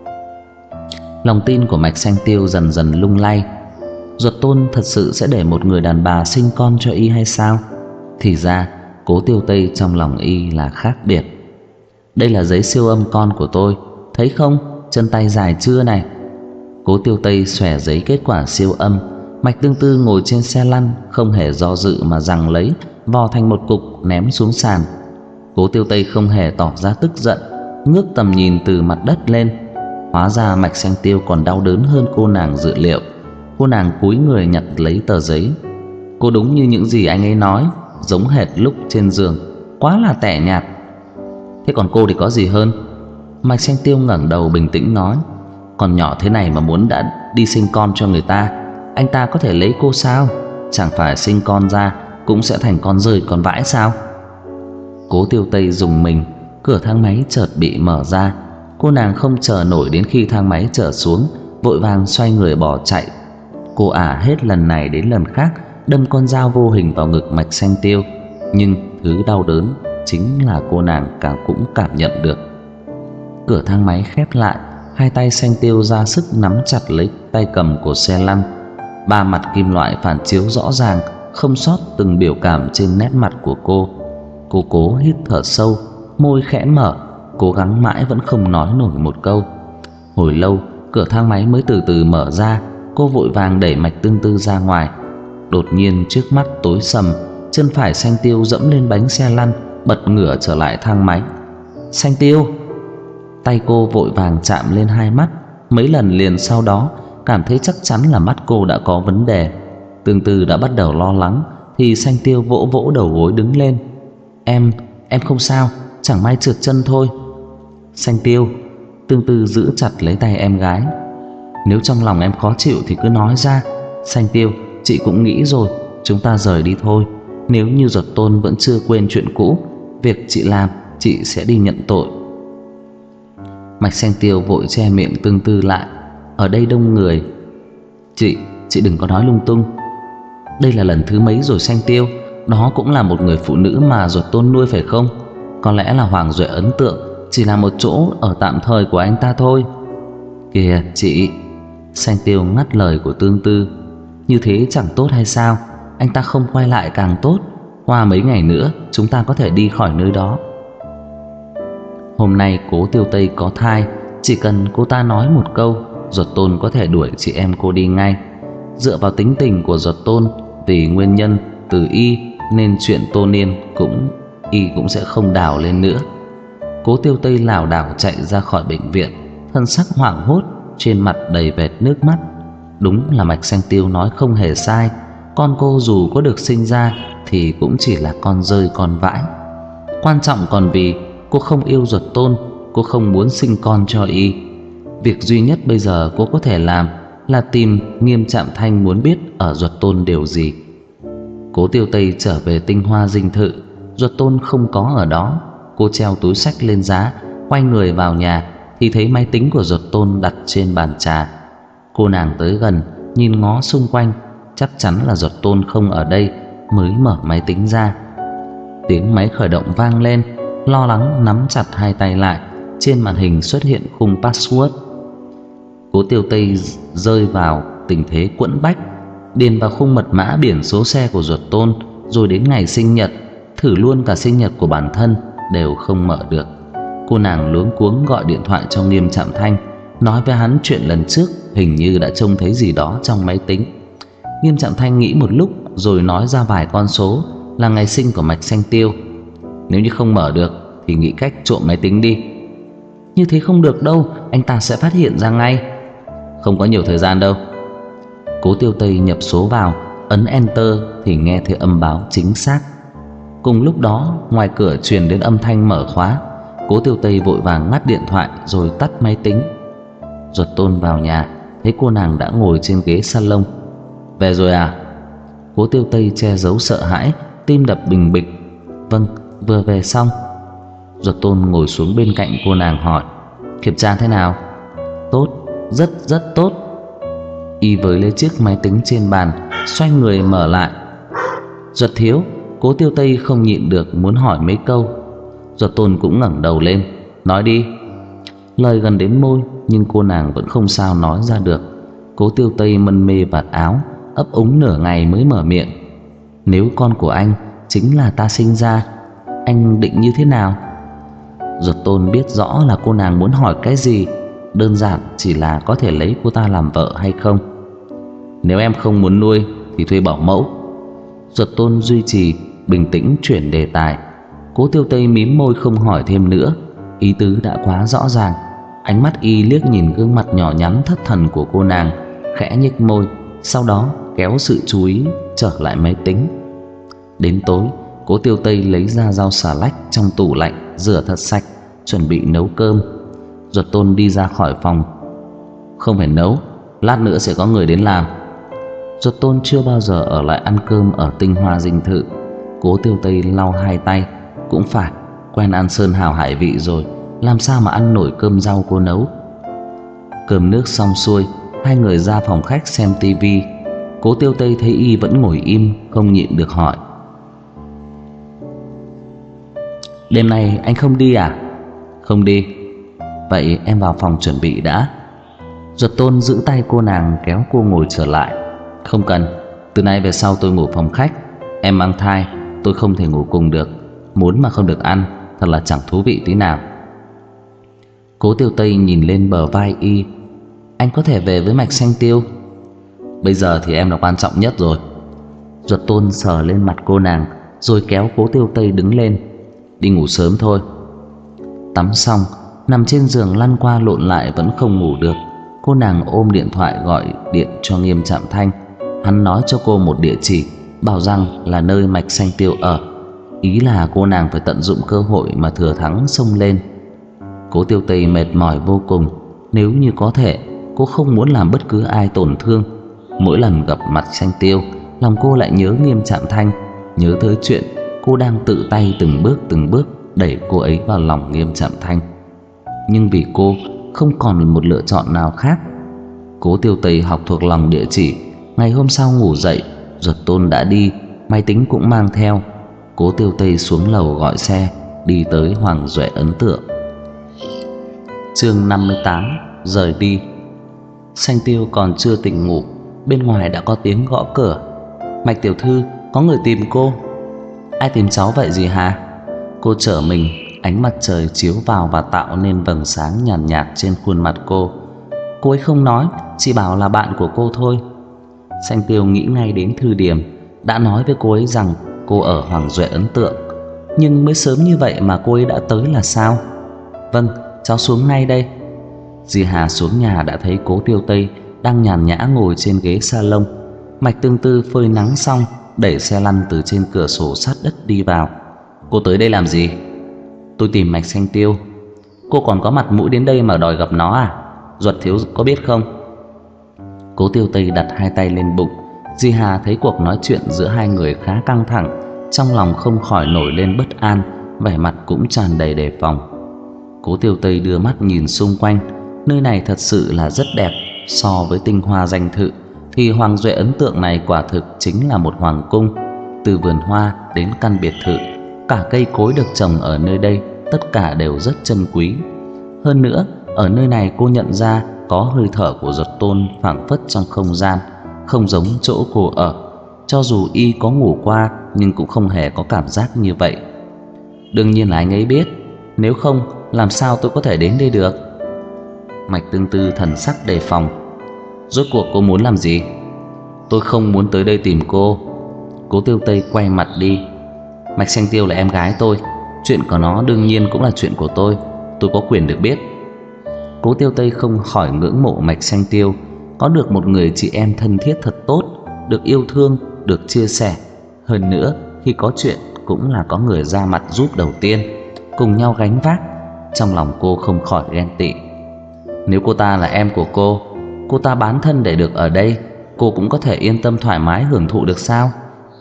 [SPEAKER 1] Lòng tin của Mạch Xanh Tiêu dần dần lung lay. Duật Tôn thật sự sẽ để một người đàn bà sinh con cho y hay sao? Thì ra Cố Tiêu Tây trong lòng y là khác biệt. Đây là giấy siêu âm con của tôi, thấy không, chân tay dài chưa này? Cố Tiêu Tây xòe giấy kết quả siêu âm. Mạch Tương Tư ngồi trên xe lăn, không hề do dự mà giằng lấy, vò thành một cục ném xuống sàn. Cố Tiêu Tây không hề tỏ ra tức giận, ngước tầm nhìn từ mặt đất lên. Hóa ra Mạch Xanh Tiêu còn đau đớn hơn cô nàng dự liệu. Cô nàng cúi người nhặt lấy tờ giấy. Cô đúng như những gì anh ấy nói, giống hệt lúc trên giường, quá là tẻ nhạt. Thế còn cô thì có gì hơn? Mạch Xanh Tiêu ngẩng đầu bình tĩnh nói. Còn nhỏ thế này mà muốn đã đi sinh con cho người ta, anh ta có thể lấy cô sao? Chẳng phải sinh con ra cũng sẽ thành con rơi con vãi sao? Cố Tiêu Tây dùng mình. Cửa thang máy chợt bị mở ra. Cô nàng không chờ nổi đến khi thang máy trở xuống, vội vàng xoay người bỏ chạy. Cô ả hết lần này đến lần khác đâm con dao vô hình vào ngực Mạch Xanh Tiêu. Nhưng thứ đau đớn chính là cô nàng càng cũng cảm nhận được. Cửa thang máy khép lại. Hai tay Xanh Tiêu ra sức nắm chặt lấy tay cầm của xe lăn. Ba mặt kim loại phản chiếu rõ ràng, không sót từng biểu cảm trên nét mặt của cô. Cô cố hít thở sâu, môi khẽ mở, cố gắng mãi vẫn không nói nổi một câu. Hồi lâu cửa thang máy mới từ từ mở ra. Cô vội vàng đẩy Mạch Tương Tư ra ngoài. Đột nhiên trước mắt tối sầm, chân phải Xanh Tiêu dẫm lên bánh xe lăn, bật ngửa trở lại thang máy. Xanh Tiêu! Tay cô vội vàng chạm lên hai mắt. Mấy lần liền sau đó cảm thấy chắc chắn là mắt cô đã có vấn đề. Tương Tư đã bắt đầu lo lắng thì Xanh Tiêu vỗ vỗ đầu gối đứng lên. Em, em không sao, chẳng may trượt chân thôi. Xanh Tiêu! Tương Tư giữ chặt lấy tay em gái. Nếu trong lòng em khó chịu thì cứ nói ra. Xanh Tiêu, chị cũng nghĩ rồi, chúng ta rời đi thôi. Nếu như Duật Tôn vẫn chưa quên chuyện cũ, việc chị làm chị sẽ đi nhận tội. Mạch Xanh Tiêu vội che miệng Tương Tư lại. Ở đây đông người. Chị, chị đừng có nói lung tung. Đây là lần thứ mấy rồi Xanh Tiêu? Đó cũng là một người phụ nữ mà Duật Tôn nuôi phải không? Có lẽ là Hoàng Duệ ấn tượng chỉ là một chỗ ở tạm thời của anh ta thôi. Kìa chị! Xanh Tiêu ngắt lời của Tương Tư. Như thế chẳng tốt hay sao? Anh ta không quay lại càng tốt. Qua mấy ngày nữa chúng ta có thể đi khỏi nơi đó. Hôm nay Cố Tiêu Tây có thai, chỉ cần cô ta nói một câu, Duật Tôn có thể đuổi chị em cô đi ngay. Dựa vào tính tình của Duật Tôn, vì nguyên nhân từ y nên chuyện Tô Niên cũng y cũng sẽ không đào lên nữa. Cố Tiêu Tây lảo đảo chạy ra khỏi bệnh viện, thân sắc hoảng hốt, trên mặt đầy vệt nước mắt. Đúng là Mạch Xanh Tiêu nói không hề sai, con cô dù có được sinh ra thì cũng chỉ là con rơi con vãi. Quan trọng còn vì cô không yêu Duật Tôn, cô không muốn sinh con cho y. Việc duy nhất bây giờ cô có thể làm là tìm Nghiêm Trạm Thanh muốn biết ở Duật Tôn điều gì. Cố Tiêu Tây trở về Tinh Hoa dinh thự, Duật Tôn không có ở đó. Cô treo túi xách lên giá, quay người vào nhà thì thấy máy tính của Duật Tôn đặt trên bàn trà. Cô nàng tới gần, nhìn ngó xung quanh, chắc chắn là Duật Tôn không ở đây, mới mở máy tính ra. Tiếng máy khởi động vang lên, lo lắng nắm chặt hai tay lại. Trên màn hình xuất hiện khung password. Cố Tiêu Tây rơi vào tình thế quẫn bách, điền vào khung mật mã biển số xe của Duật Tôn, rồi đến ngày sinh nhật, thử luôn cả sinh nhật của bản thân đều không mở được. Cô nàng luống cuống gọi điện thoại cho Nghiêm Trạm Thanh, nói với hắn chuyện lần trước hình như đã trông thấy gì đó trong máy tính. Nghiêm Trạm Thanh nghĩ một lúc rồi nói ra vài con số là ngày sinh của Mạch Xanh Tiêu. Nếu như không mở được thì nghĩ cách trộm máy tính đi. Như thế không được đâu, anh ta sẽ phát hiện ra ngay. Không có nhiều thời gian đâu. Cố Tiêu Tây nhập số vào, ấn enter thì nghe thấy âm báo chính xác. Cùng lúc đó ngoài cửa truyền đến âm thanh mở khóa. Cố Tiêu Tây vội vàng ngắt điện thoại rồi tắt máy tính. Duật Tôn vào nhà, thấy cô nàng đã ngồi trên ghế salon. Về rồi à? Cố Tiêu Tây che giấu sợ hãi, tim đập bình bịch. Vâng, vừa về xong. Duật Tôn ngồi xuống bên cạnh cô nàng hỏi, kiểm tra thế nào? Tốt, rất rất tốt. Y với lấy chiếc máy tính trên bàn, xoay người mở lại. Duật thiếu. Cố Tiêu Tây không nhịn được muốn hỏi mấy câu. Duật Tôn cũng ngẩng đầu lên, nói đi. Lời gần đến môi nhưng cô nàng vẫn không sao nói ra được. Cố Tiêu Tây mân mê vạt áo, ấp úng nửa ngày mới mở miệng. Nếu con của anh chính là ta sinh ra, anh định như thế nào? Duật Tôn biết rõ là cô nàng muốn hỏi cái gì, đơn giản chỉ là có thể lấy cô ta làm vợ hay không. Nếu em không muốn nuôi thì thuê bảo mẫu. Duật Tôn duy trì bình tĩnh chuyển đề tài. Cố Tiêu Tây mím môi không hỏi thêm nữa, ý tứ đã quá rõ ràng. Ánh mắt y liếc nhìn gương mặt nhỏ nhắn thất thần của cô nàng, khẽ nhếch môi, sau đó kéo sự chú ý trở lại máy tính. Đến tối, Cố Tiêu Tây lấy ra rau xà lách trong tủ lạnh, rửa thật sạch, chuẩn bị nấu cơm. Duật Tôn đi ra khỏi phòng. Không phải nấu, lát nữa sẽ có người đến làm. Duật Tôn chưa bao giờ ở lại ăn cơm ở Tinh Hoa dinh thự. Cố Tiêu Tây lau hai tay, cũng phải, quen ăn sơn hào hải vị rồi, làm sao mà ăn nổi cơm rau cô nấu. Cơm nước xong xuôi, hai người ra phòng khách xem tivi. Cố Tiêu Tây thấy y vẫn ngồi im, không nhịn được hỏi, đêm nay anh không đi à? Không đi. Vậy em vào phòng chuẩn bị đã. Duật Tôn giữ tay cô nàng kéo cô ngồi trở lại. Không cần, từ nay về sau tôi ngủ phòng khách. Em mang thai, tôi không thể ngủ cùng được. Muốn mà không được ăn, thật là chẳng thú vị tí nào. Cố Tiêu Tây nhìn lên bờ vai y. Anh có thể về với Mạch Xanh Tiêu. Bây giờ thì em là quan trọng nhất rồi. Duật Tôn sờ lên mặt cô nàng, rồi kéo Cố Tiêu Tây đứng lên. Đi ngủ sớm thôi. Tắm xong, nằm trên giường lăn qua lộn lại vẫn không ngủ được. Cô nàng ôm điện thoại gọi điện cho Nghiêm Trạm Thanh. Hắn nói cho cô một địa chỉ, bảo rằng là nơi Mạch Xanh Tiêu ở. Ý là cô nàng phải tận dụng cơ hội mà thừa thắng xông lên. Cố Tiêu Tây mệt mỏi vô cùng. Nếu như có thể, cô không muốn làm bất cứ ai tổn thương. Mỗi lần gặp Mạch Xanh Tiêu, lòng cô lại nhớ Nghiêm Trạm Thanh, nhớ tới chuyện cô đang tự tay từng bước từng bước đẩy cô ấy vào lòng Nghiêm Trạm Thanh. Nhưng vì cô không còn một lựa chọn nào khác. Cố Tiêu Tây học thuộc lòng địa chỉ. Ngày hôm sau ngủ dậy, Duật Tôn đã đi, máy tính cũng mang theo. Cố Tiêu Tây xuống lầu gọi xe, đi tới Hoàng Duệ Ấn Tượng. Chương năm mươi tám, rời đi. Xanh Tiêu còn chưa tỉnh ngủ, bên ngoài đã có tiếng gõ cửa. Mạch tiểu thư, có người tìm cô. Ai tìm cháu vậy gì hả? Cô trở mình, ánh mặt trời chiếu vào và tạo nên vầng sáng nhàn nhạt, nhạt trên khuôn mặt cô. Cô ấy không nói, chỉ bảo là bạn của cô thôi. Xanh Tiêu nghĩ ngay đến Thư Điềm, đã nói với cô ấy rằng cô ở Hoàng Duệ Ấn Tượng. Nhưng mới sớm như vậy mà cô ấy đã tới là sao? Vâng, cháu xuống ngay đây. Di Hà xuống nhà đã thấy Cố Tiêu Tây đang nhàn nhã ngồi trên ghế salon. Mạch Tương Tư phơi nắng xong đẩy xe lăn từ trên cửa sổ sát đất đi vào. Cô tới đây làm gì? Tôi tìm Mạch Xanh Tiêu. Cô còn có mặt mũi đến đây mà đòi gặp nó à? Duật thiếu có biết không? Cố Tiêu Tây đặt hai tay lên bụng. Di Hà thấy cuộc nói chuyện giữa hai người khá căng thẳng, trong lòng không khỏi nổi lên bất an, vẻ mặt cũng tràn đầy đề phòng. Cố Tiêu Tây đưa mắt nhìn xung quanh. Nơi này thật sự là rất đẹp. So với tinh hoa danh thự thì Hoàng Duệ ấn tượng này quả thực chính là một hoàng cung. Từ vườn hoa đến căn biệt thự, cả cây cối được trồng ở nơi đây tất cả đều rất chân quý. Hơn nữa, ở nơi này cô nhận ra có hơi thở của Duật Tôn phảng phất trong không gian, không giống chỗ cô ở. Cho dù y có ngủ qua nhưng cũng không hề có cảm giác như vậy. Đương nhiên là anh ấy biết, nếu không làm sao tôi có thể đến đây được? Mạch Tương Tư thần sắc đề phòng. Rốt cuộc cô muốn làm gì? Tôi không muốn tới đây tìm cô. Cố Tiêu Tây quay mặt đi. Mạch Xanh Tiêu là em gái tôi, chuyện của nó đương nhiên cũng là chuyện của tôi. Tôi có quyền được biết. Cố Tiêu Tây không khỏi ngưỡng mộ Mạch Xanh Tiêu. Có được một người chị em thân thiết thật tốt, được yêu thương, được chia sẻ. Hơn nữa khi có chuyện cũng là có người ra mặt giúp đầu tiên, cùng nhau gánh vác. Trong lòng cô không khỏi ghen tị. Nếu cô ta là em của cô, cô ta bán thân để được ở đây, cô cũng có thể yên tâm thoải mái hưởng thụ được sao?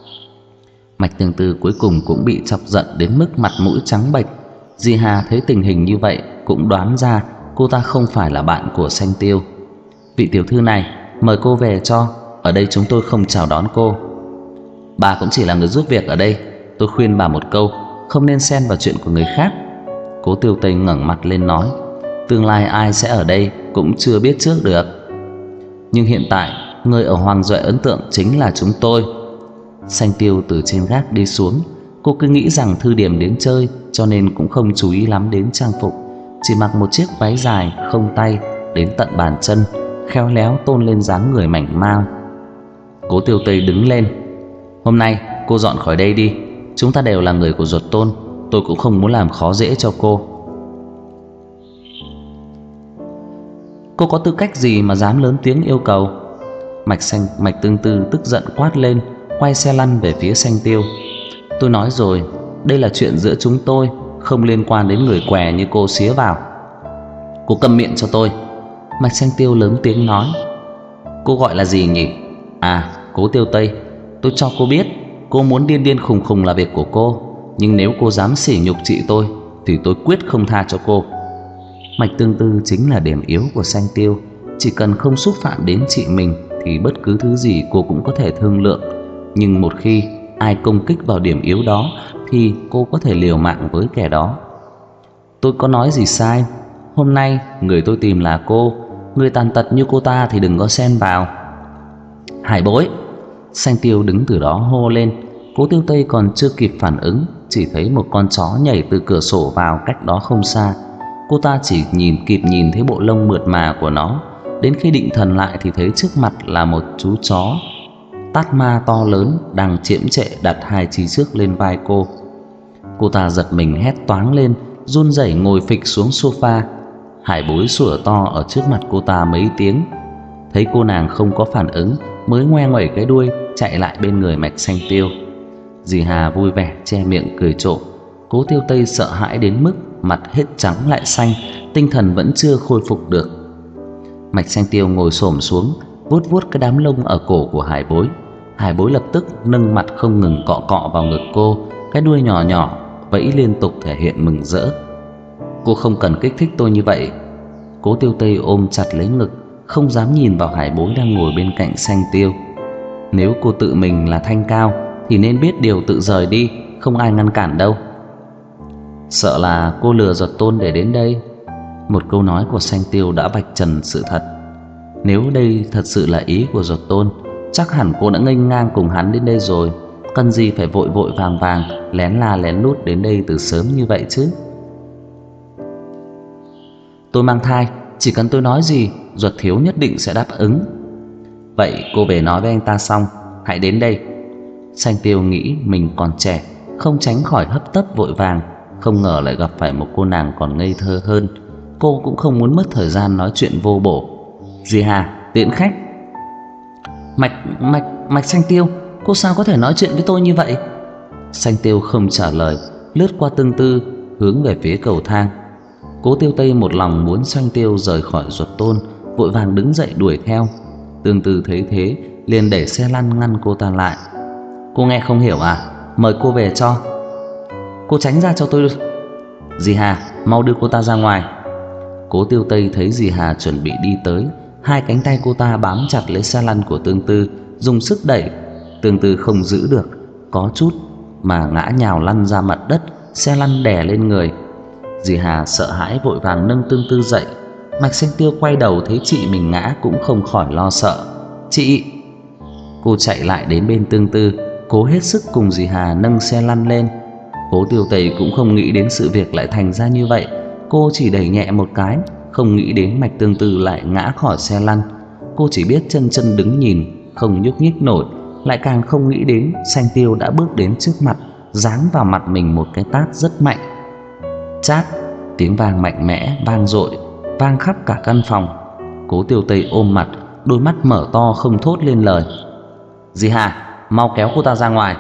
[SPEAKER 1] Mạch Tương Tư cuối cùng cũng bị chọc giận đến mức mặt mũi trắng bệch. Di Hà thấy tình hình như vậy cũng đoán ra cô ta không phải là bạn của Xanh Tiêu. Vị tiểu thư này, mời cô về cho, ở đây chúng tôi không chào đón cô. Bà cũng chỉ là người giúp việc ở đây, tôi khuyên bà một câu, không nên xen vào chuyện của người khác. Cố Tiêu Tây ngẩng mặt lên nói, tương lai ai sẽ ở đây cũng chưa biết trước được. Nhưng hiện tại người ở Hoàng Duệ ấn tượng chính là chúng tôi. Xanh Tiêu từ trên gác đi xuống. Cô cứ nghĩ rằng Thư Điểm đến chơi, cho nên cũng không chú ý lắm đến trang phục, chỉ mặc một chiếc váy dài không tay đến tận bàn chân, khéo léo tôn lên dáng người mảnh mai. Cố Tiêu Tây đứng lên. Hôm nay cô dọn khỏi đây đi, chúng ta đều là người của Duật Tôn, tôi cũng không muốn làm khó dễ cho cô. Cô có tư cách gì mà dám lớn tiếng yêu cầu? Mạch xanh Mạch Tương Tư tức giận quát lên, quay xe lăn về phía Xanh Tiêu. Tôi nói rồi, đây là chuyện giữa chúng tôi, không liên quan đến người què như cô xía vào. Cô câm miệng cho tôi. Mạch Xanh Tiêu lớn tiếng nói. Cô gọi là gì nhỉ? À, Cố Tiêu Tây. Tôi cho cô biết, cô muốn điên điên khùng khùng là việc của cô, nhưng nếu cô dám sỉ nhục chị tôi thì tôi quyết không tha cho cô. Mạch Tương Tư chính là điểm yếu của Xanh Tiêu. Chỉ cần không xúc phạm đến chị mình thì bất cứ thứ gì cô cũng có thể thương lượng. Nhưng một khi ai công kích vào điểm yếu đó thì cô có thể liều mạng với kẻ đó. Tôi có nói gì sai? Hôm nay người tôi tìm là cô. Người tàn tật như cô ta thì đừng có xen vào. Hải bối! Xanh Tiêu đứng từ đó hô lên. Cố Tiêu Tây còn chưa kịp phản ứng, chỉ thấy một con chó nhảy từ cửa sổ vào cách đó không xa. Cô ta chỉ nhìn kịp nhìn thấy bộ lông mượt mà của nó. Đến khi định thần lại thì thấy trước mặt là một chú chó tát ma to lớn đang chiếm trệ đặt hai chi trước lên vai cô. Cô ta giật mình hét toáng lên, run rẩy ngồi phịch xuống sofa. Hải bối sủa to ở trước mặt cô ta mấy tiếng. Thấy cô nàng không có phản ứng, mới ngoe ngoẩy cái đuôi chạy lại bên người Mạch Xanh Tiêu. Dì Hà vui vẻ che miệng cười trộm. Cố Tiêu Tây sợ hãi đến mức mặt hết trắng lại xanh, tinh thần vẫn chưa khôi phục được. Mạch Xanh Tiêu ngồi xổm xuống, vuốt vuốt cái đám lông ở cổ của Hải bối. Hải bối lập tức nâng mặt không ngừng cọ cọ vào ngực cô, cái đuôi nhỏ nhỏ vẫy liên tục thể hiện mừng rỡ. Cô không cần kích thích tôi như vậy. Cố Tiêu Tây ôm chặt lấy ngực, không dám nhìn vào Hải bối đang ngồi bên cạnh Xanh Tiêu. Nếu cô tự mình là thanh cao thì nên biết điều tự rời đi, không ai ngăn cản đâu. Sợ là cô lừa Duật Tôn để đến đây. Một câu nói của Xanh Tiêu đã vạch trần sự thật. Nếu đây thật sự là ý của Duật Tôn, chắc hẳn cô đã nghênh ngang cùng hắn đến đây rồi. Cần gì phải vội vội vàng vàng lén la lén lút đến đây từ sớm như vậy chứ? Tôi mang thai, chỉ cần tôi nói gì Duật thiếu nhất định sẽ đáp ứng. Vậy cô về nói với anh ta xong hãy đến đây. Xanh Tiêu nghĩ mình còn trẻ, không tránh khỏi hấp tấp vội vàng, không ngờ lại gặp phải một cô nàng còn ngây thơ hơn. cô cũng không muốn mất thời gian nói chuyện vô bổ. Dì Hà, tiễn khách. Mạch, Mạch, Mạch Xanh Tiêu, cô sao có thể nói chuyện với tôi như vậy? Xanh Tiêu không trả lời, lướt qua Tương Tư, hướng về phía cầu thang. Cố Tiêu Tây một lòng muốn Xanh Tiêu rời khỏi Duật Tôn, vội vàng đứng dậy đuổi theo. Tương Tư thấy thế, liền đẩy xe lăn ngăn cô ta lại. Cô nghe không hiểu à? Mời cô về cho. Cô tránh ra cho tôi. Dì Hà, mau đưa cô ta ra ngoài. Cố Tiêu Tây thấy dì Hà chuẩn bị đi tới, hai cánh tay cô ta bám chặt lấy xe lăn của Tương Tư, dùng sức đẩy. Tương Tư không giữ được, có chút mà ngã nhào lăn ra mặt đất, xe lăn đè lên người. Dì Hà sợ hãi vội vàng nâng Tương Tư dậy. Mạch Xanh Tiêu quay đầu thấy chị mình ngã cũng không khỏi lo sợ. Chị! Cô chạy lại đến bên Tương Tư, cố hết sức cùng dì Hà nâng xe lăn lên. Cố Tiêu Tây cũng không nghĩ đến sự việc lại thành ra như vậy. Cô chỉ đẩy nhẹ một cái, không nghĩ đến Mạch Tương Tư lại ngã khỏi xe lăn. Cô chỉ biết chân chân đứng nhìn, không nhúc nhích nổi, lại càng không nghĩ đến Xanh Tiêu đã bước đến trước mặt, giáng vào mặt mình một cái tát rất mạnh. Chát! Tiếng vang mạnh mẽ vang dội, vang khắp cả căn phòng. Cố Tiêu Tây ôm mặt, đôi mắt mở to không thốt lên lời. Dì Hà, mau kéo cô ta ra ngoài.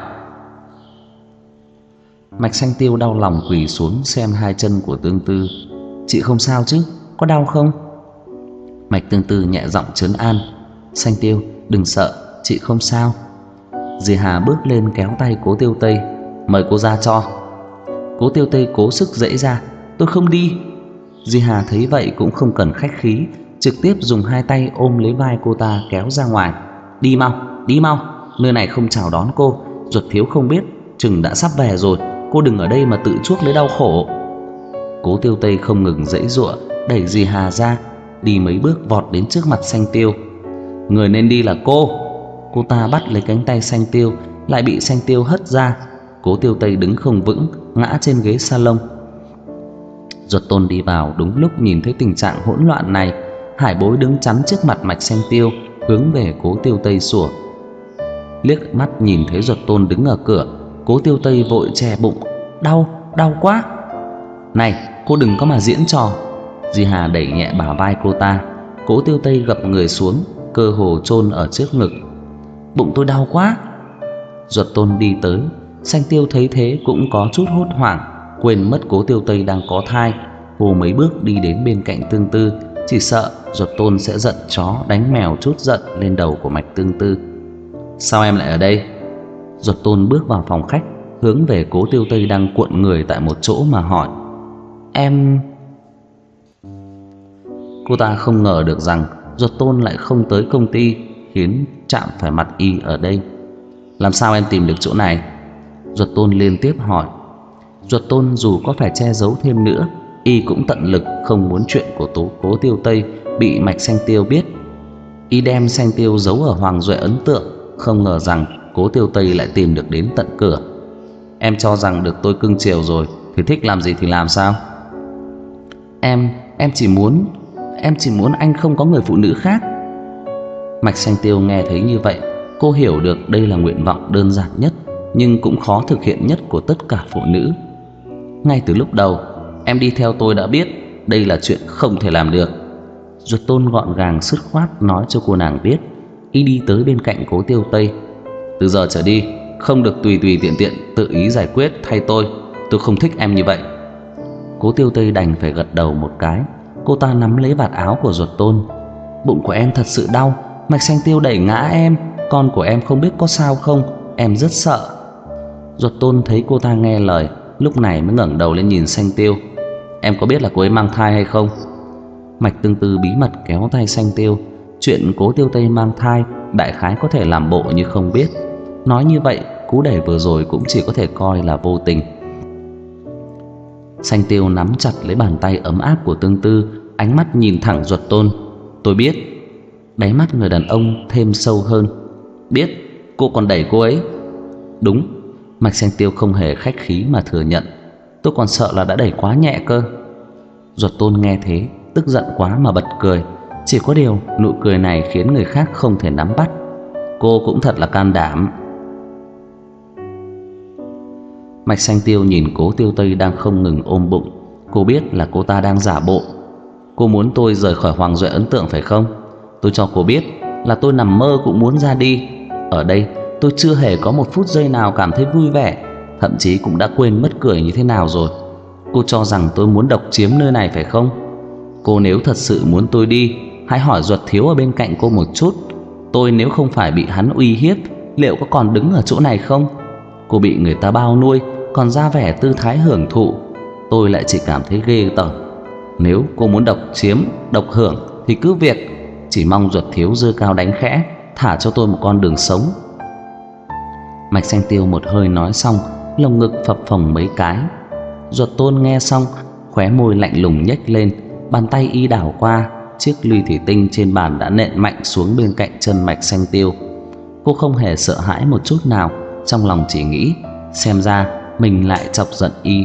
[SPEAKER 1] Mạch Xanh Tiêu đau lòng quỳ xuống xem hai chân của Tương Tư. Chị không sao chứ, có đau không? Mạch Tương Tư nhẹ giọng trấn an. Xanh Tiêu, đừng sợ, chị không sao. Dì Hà bước lên kéo tay Cố Tiêu Tây. Mời cô ra cho. Cố Tiêu Tây cố sức giãy ra. Tôi không đi. Dì Hà thấy vậy cũng không cần khách khí, trực tiếp dùng hai tay ôm lấy vai cô ta kéo ra ngoài. Đi mau, đi mau, nơi này không chào đón cô. Duật thiếu không biết, chừng đã sắp về rồi. Cô đừng ở đây mà tự chuốc lấy đau khổ. Cố Tiêu Tây không ngừng giãy giụa, đẩy dì Hà ra, đi mấy bước vọt đến trước mặt Xanh Tiêu. Người nên đi là cô. Cô ta bắt lấy cánh tay Xanh Tiêu, lại bị Xanh Tiêu hất ra. Cố Tiêu Tây đứng không vững, ngã trên ghế salon. Duật Tôn đi vào đúng lúc nhìn thấy tình trạng hỗn loạn này. Hải Bối đứng chắn trước mặt Mạch Xanh Tiêu, hướng về Cố Tiêu Tây sủa. Liếc mắt nhìn thấy Duật Tôn đứng ở cửa, Cố Tiêu Tây vội che bụng. Đau, đau quá. Này, cô đừng có mà diễn trò. Dì Hà đẩy nhẹ bả vai cô ta. Cố Tiêu Tây gập người xuống, cơ hồ chôn ở trước ngực. Bụng tôi đau quá. Duật Tôn đi tới. Xanh Tiêu thấy thế cũng có chút hốt hoảng, quên mất Cố Tiêu Tây đang có thai. Cô mấy bước đi đến bên cạnh Tương Tư, chỉ sợ Duật Tôn sẽ giận chó đánh mèo chút giận lên đầu của Mạch Tương Tư. Sao em lại ở đây? Duật Tôn bước vào phòng khách, hướng về Cố Tiêu Tây đang cuộn người tại một chỗ mà hỏi. Em... Cô ta không ngờ được rằng Duật Tôn lại không tới công ty, khiến chạm phải mặt y ở đây. Làm sao em tìm được chỗ này? Duật Tôn liên tiếp hỏi. Duật Tôn dù có phải che giấu thêm nữa, y cũng tận lực không muốn chuyện của tố Cố Tiêu Tây bị Mạch Xanh Tiêu biết. Y đem Xanh Tiêu giấu ở Hoàng Duệ ấn tượng, không ngờ rằng Cố Tiêu Tây lại tìm được đến tận cửa. Em cho rằng được tôi cưng chiều rồi thì thích làm gì thì làm sao? Em, em chỉ muốn Em chỉ muốn anh không có người phụ nữ khác. Mạch Xanh Tiêu nghe thấy như vậy, cô hiểu được đây là nguyện vọng đơn giản nhất, nhưng cũng khó thực hiện nhất của tất cả phụ nữ. Ngay từ lúc đầu, em đi theo tôi đã biết đây là chuyện không thể làm được. Duật Tôn gọn gàng dứt khoát nói cho cô nàng biết. Y đi tới bên cạnh Cố Tiêu Tây. Từ giờ trở đi, không được tùy tùy tiện tiện tự ý giải quyết thay tôi. Tôi không thích em như vậy. Cố Tiêu Tây đành phải gật đầu một cái. Cô ta nắm lấy vạt áo của Duật Tôn. Bụng của em thật sự đau, Mạch Xanh Tiêu đẩy ngã em. Con của em không biết có sao không, em rất sợ. Duật Tôn thấy cô ta nghe lời, lúc này mới ngẩng đầu lên nhìn Xanh Tiêu. Em có biết là cô ấy mang thai hay không? Mạch Tương Tư bí mật kéo tay Xanh Tiêu. Chuyện Cố Tiêu Tây mang thai đại khái có thể làm bộ như không biết. Nói như vậy, cú đẩy vừa rồi cũng chỉ có thể coi là vô tình. Xanh Tiêu nắm chặt lấy bàn tay ấm áp của Tương Tư, ánh mắt nhìn thẳng Duật Tôn. Tôi biết. Đáy mắt người đàn ông thêm sâu hơn. Biết, cô còn đẩy cô ấy. Đúng. Mạch Xanh Tiêu không hề khách khí mà thừa nhận. Tôi còn sợ là đã đẩy quá nhẹ cơ. Duật Tôn nghe thế, tức giận quá mà bật cười. Chỉ có điều nụ cười này khiến người khác không thể nắm bắt. Cô cũng thật là can đảm. Mạch Xanh Tiêu nhìn Cố Tiêu Tây đang không ngừng ôm bụng. Cô biết là cô ta đang giả bộ. Cô muốn tôi rời khỏi Hoàng Duệ ấn tượng phải không? Tôi cho cô biết là tôi nằm mơ cũng muốn ra đi. Ở đây tôi chưa hề có một phút giây nào cảm thấy vui vẻ, thậm chí cũng đã quên mất cười như thế nào rồi. Cô cho rằng tôi muốn độc chiếm nơi này phải không? Cô nếu thật sự muốn tôi đi, hãy hỏi Duật Thiếu ở bên cạnh cô một chút. Tôi nếu không phải bị hắn uy hiếp, liệu có còn đứng ở chỗ này không? Cô bị người ta bao nuôi, còn ra vẻ tư thái hưởng thụ. Tôi lại chỉ cảm thấy ghê tởm. Nếu cô muốn độc chiếm, độc hưởng thì cứ việc. Chỉ mong Duật Thiếu giơ cao đánh khẽ, thả cho tôi một con đường sống. Mạch Xanh Tiêu một hơi nói xong, lồng ngực phập phồng mấy cái. Duật Tôn nghe xong, khóe môi lạnh lùng nhếch lên, bàn tay y đảo qua, chiếc ly thủy tinh trên bàn đã nện mạnh xuống bên cạnh chân Mạch Xanh Tiêu. Cô không hề sợ hãi một chút nào, trong lòng chỉ nghĩ xem ra mình lại chọc giận y.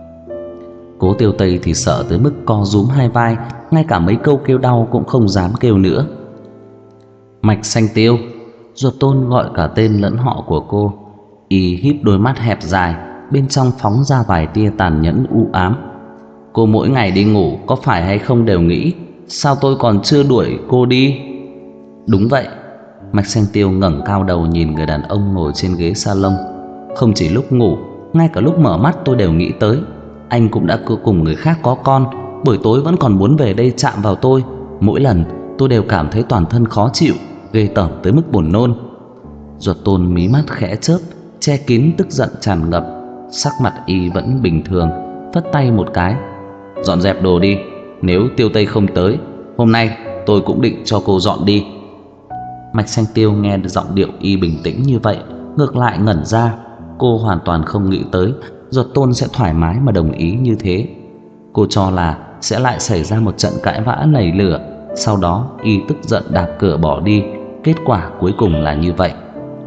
[SPEAKER 1] Cố Tiêu Tây thì sợ tới mức co rúm hai vai, ngay cả mấy câu kêu đau cũng không dám kêu nữa. Mạch Xanh Tiêu. Duật Tôn gọi cả tên lẫn họ của cô. Y híp đôi mắt hẹp dài, bên trong phóng ra vài tia tàn nhẫn u ám. Cô mỗi ngày đi ngủ có phải hay không đều nghĩ sao tôi còn chưa đuổi cô đi? Đúng vậy. Mạch Xanh Tiêu ngẩng cao đầu nhìn người đàn ông ngồi trên ghế salon. Không chỉ lúc ngủ, ngay cả lúc mở mắt tôi đều nghĩ tới. Anh cũng đã cùng người khác có con, buổi tối vẫn còn muốn về đây chạm vào tôi. Mỗi lần tôi đều cảm thấy toàn thân khó chịu, ghê tởm tới mức buồn nôn. Duật Tôn mí mắt khẽ chớp, che kín tức giận tràn ngập. Sắc mặt y vẫn bình thường, phất tay một cái. Dọn dẹp đồ đi, nếu Tiêu Tây không tới, hôm nay tôi cũng định cho cô dọn đi. Mạch Xanh Tiêu nghe giọng điệu y bình tĩnh như vậy, ngược lại ngẩn ra. Cô hoàn toàn không nghĩ tới Duật Tôn sẽ thoải mái mà đồng ý như thế. Cô cho là sẽ lại xảy ra một trận cãi vã nảy lửa, sau đó y tức giận đạp cửa bỏ đi. Kết quả cuối cùng là như vậy.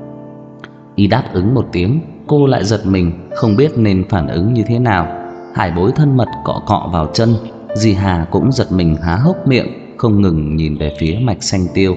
[SPEAKER 1] Y đáp ứng một tiếng, cô lại giật mình, không biết nên phản ứng như thế nào. Hải Bối thân mật cọ cọ vào chân, dì Hà cũng giật mình há hốc miệng, không ngừng nhìn về phía Mạch Xanh Tiêu.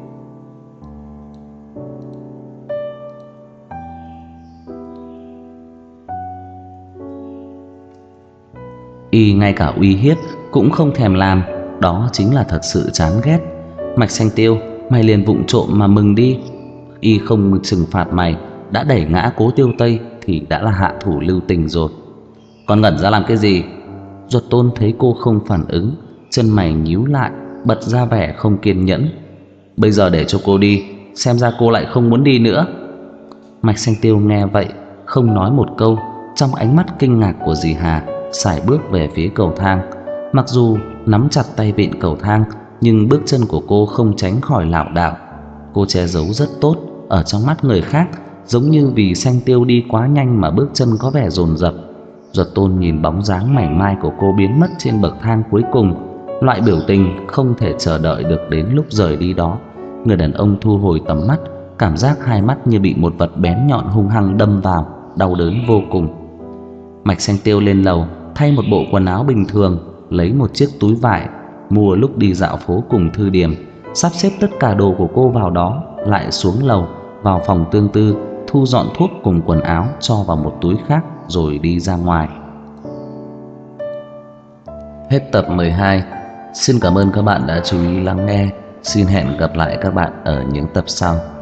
[SPEAKER 1] Y ngay cả uy hiếp cũng không thèm làm, đó chính là thật sự chán ghét. Mạch Xanh Tiêu, mày liền vụng trộm mà mừng đi. Y không trừng phạt mày, đã đẩy ngã Cố Tiêu Tây thì đã là hạ thủ lưu tình rồi. Còn ngẩn ra làm cái gì? Duật Tôn thấy cô không phản ứng, chân mày nhíu lại, bật ra vẻ không kiên nhẫn. Bây giờ để cho cô đi, xem ra cô lại không muốn đi nữa. Mạch Xanh Tiêu nghe vậy, không nói một câu. Trong ánh mắt kinh ngạc của dì Hà, sải bước về phía cầu thang. Mặc dù nắm chặt tay vịn cầu thang, nhưng bước chân của cô không tránh khỏi lảo đảo. Cô che giấu rất tốt ở trong mắt người khác, giống như vì Xanh Tiêu đi quá nhanh mà bước chân có vẻ dồn dập. Duật Tôn nhìn bóng dáng mảnh mai của cô biến mất trên bậc thang cuối cùng, loại biểu tình không thể chờ đợi được đến lúc rời đi đó. Người đàn ông thu hồi tầm mắt, cảm giác hai mắt như bị một vật bén nhọn hung hăng đâm vào, đau đớn vô cùng. Mạch Xanh Tiêu lên lầu, thay một bộ quần áo bình thường, lấy một chiếc túi vải mua lúc đi dạo phố cùng Thư Điềm, sắp xếp tất cả đồ của cô vào đó, lại xuống lầu vào phòng Tương Tư, thu dọn thuốc cùng quần áo cho vào một túi khác rồi đi ra ngoài. Hết tập mười hai. Xin cảm ơn các bạn đã chú ý lắng nghe. Xin hẹn gặp lại các bạn ở những tập sau.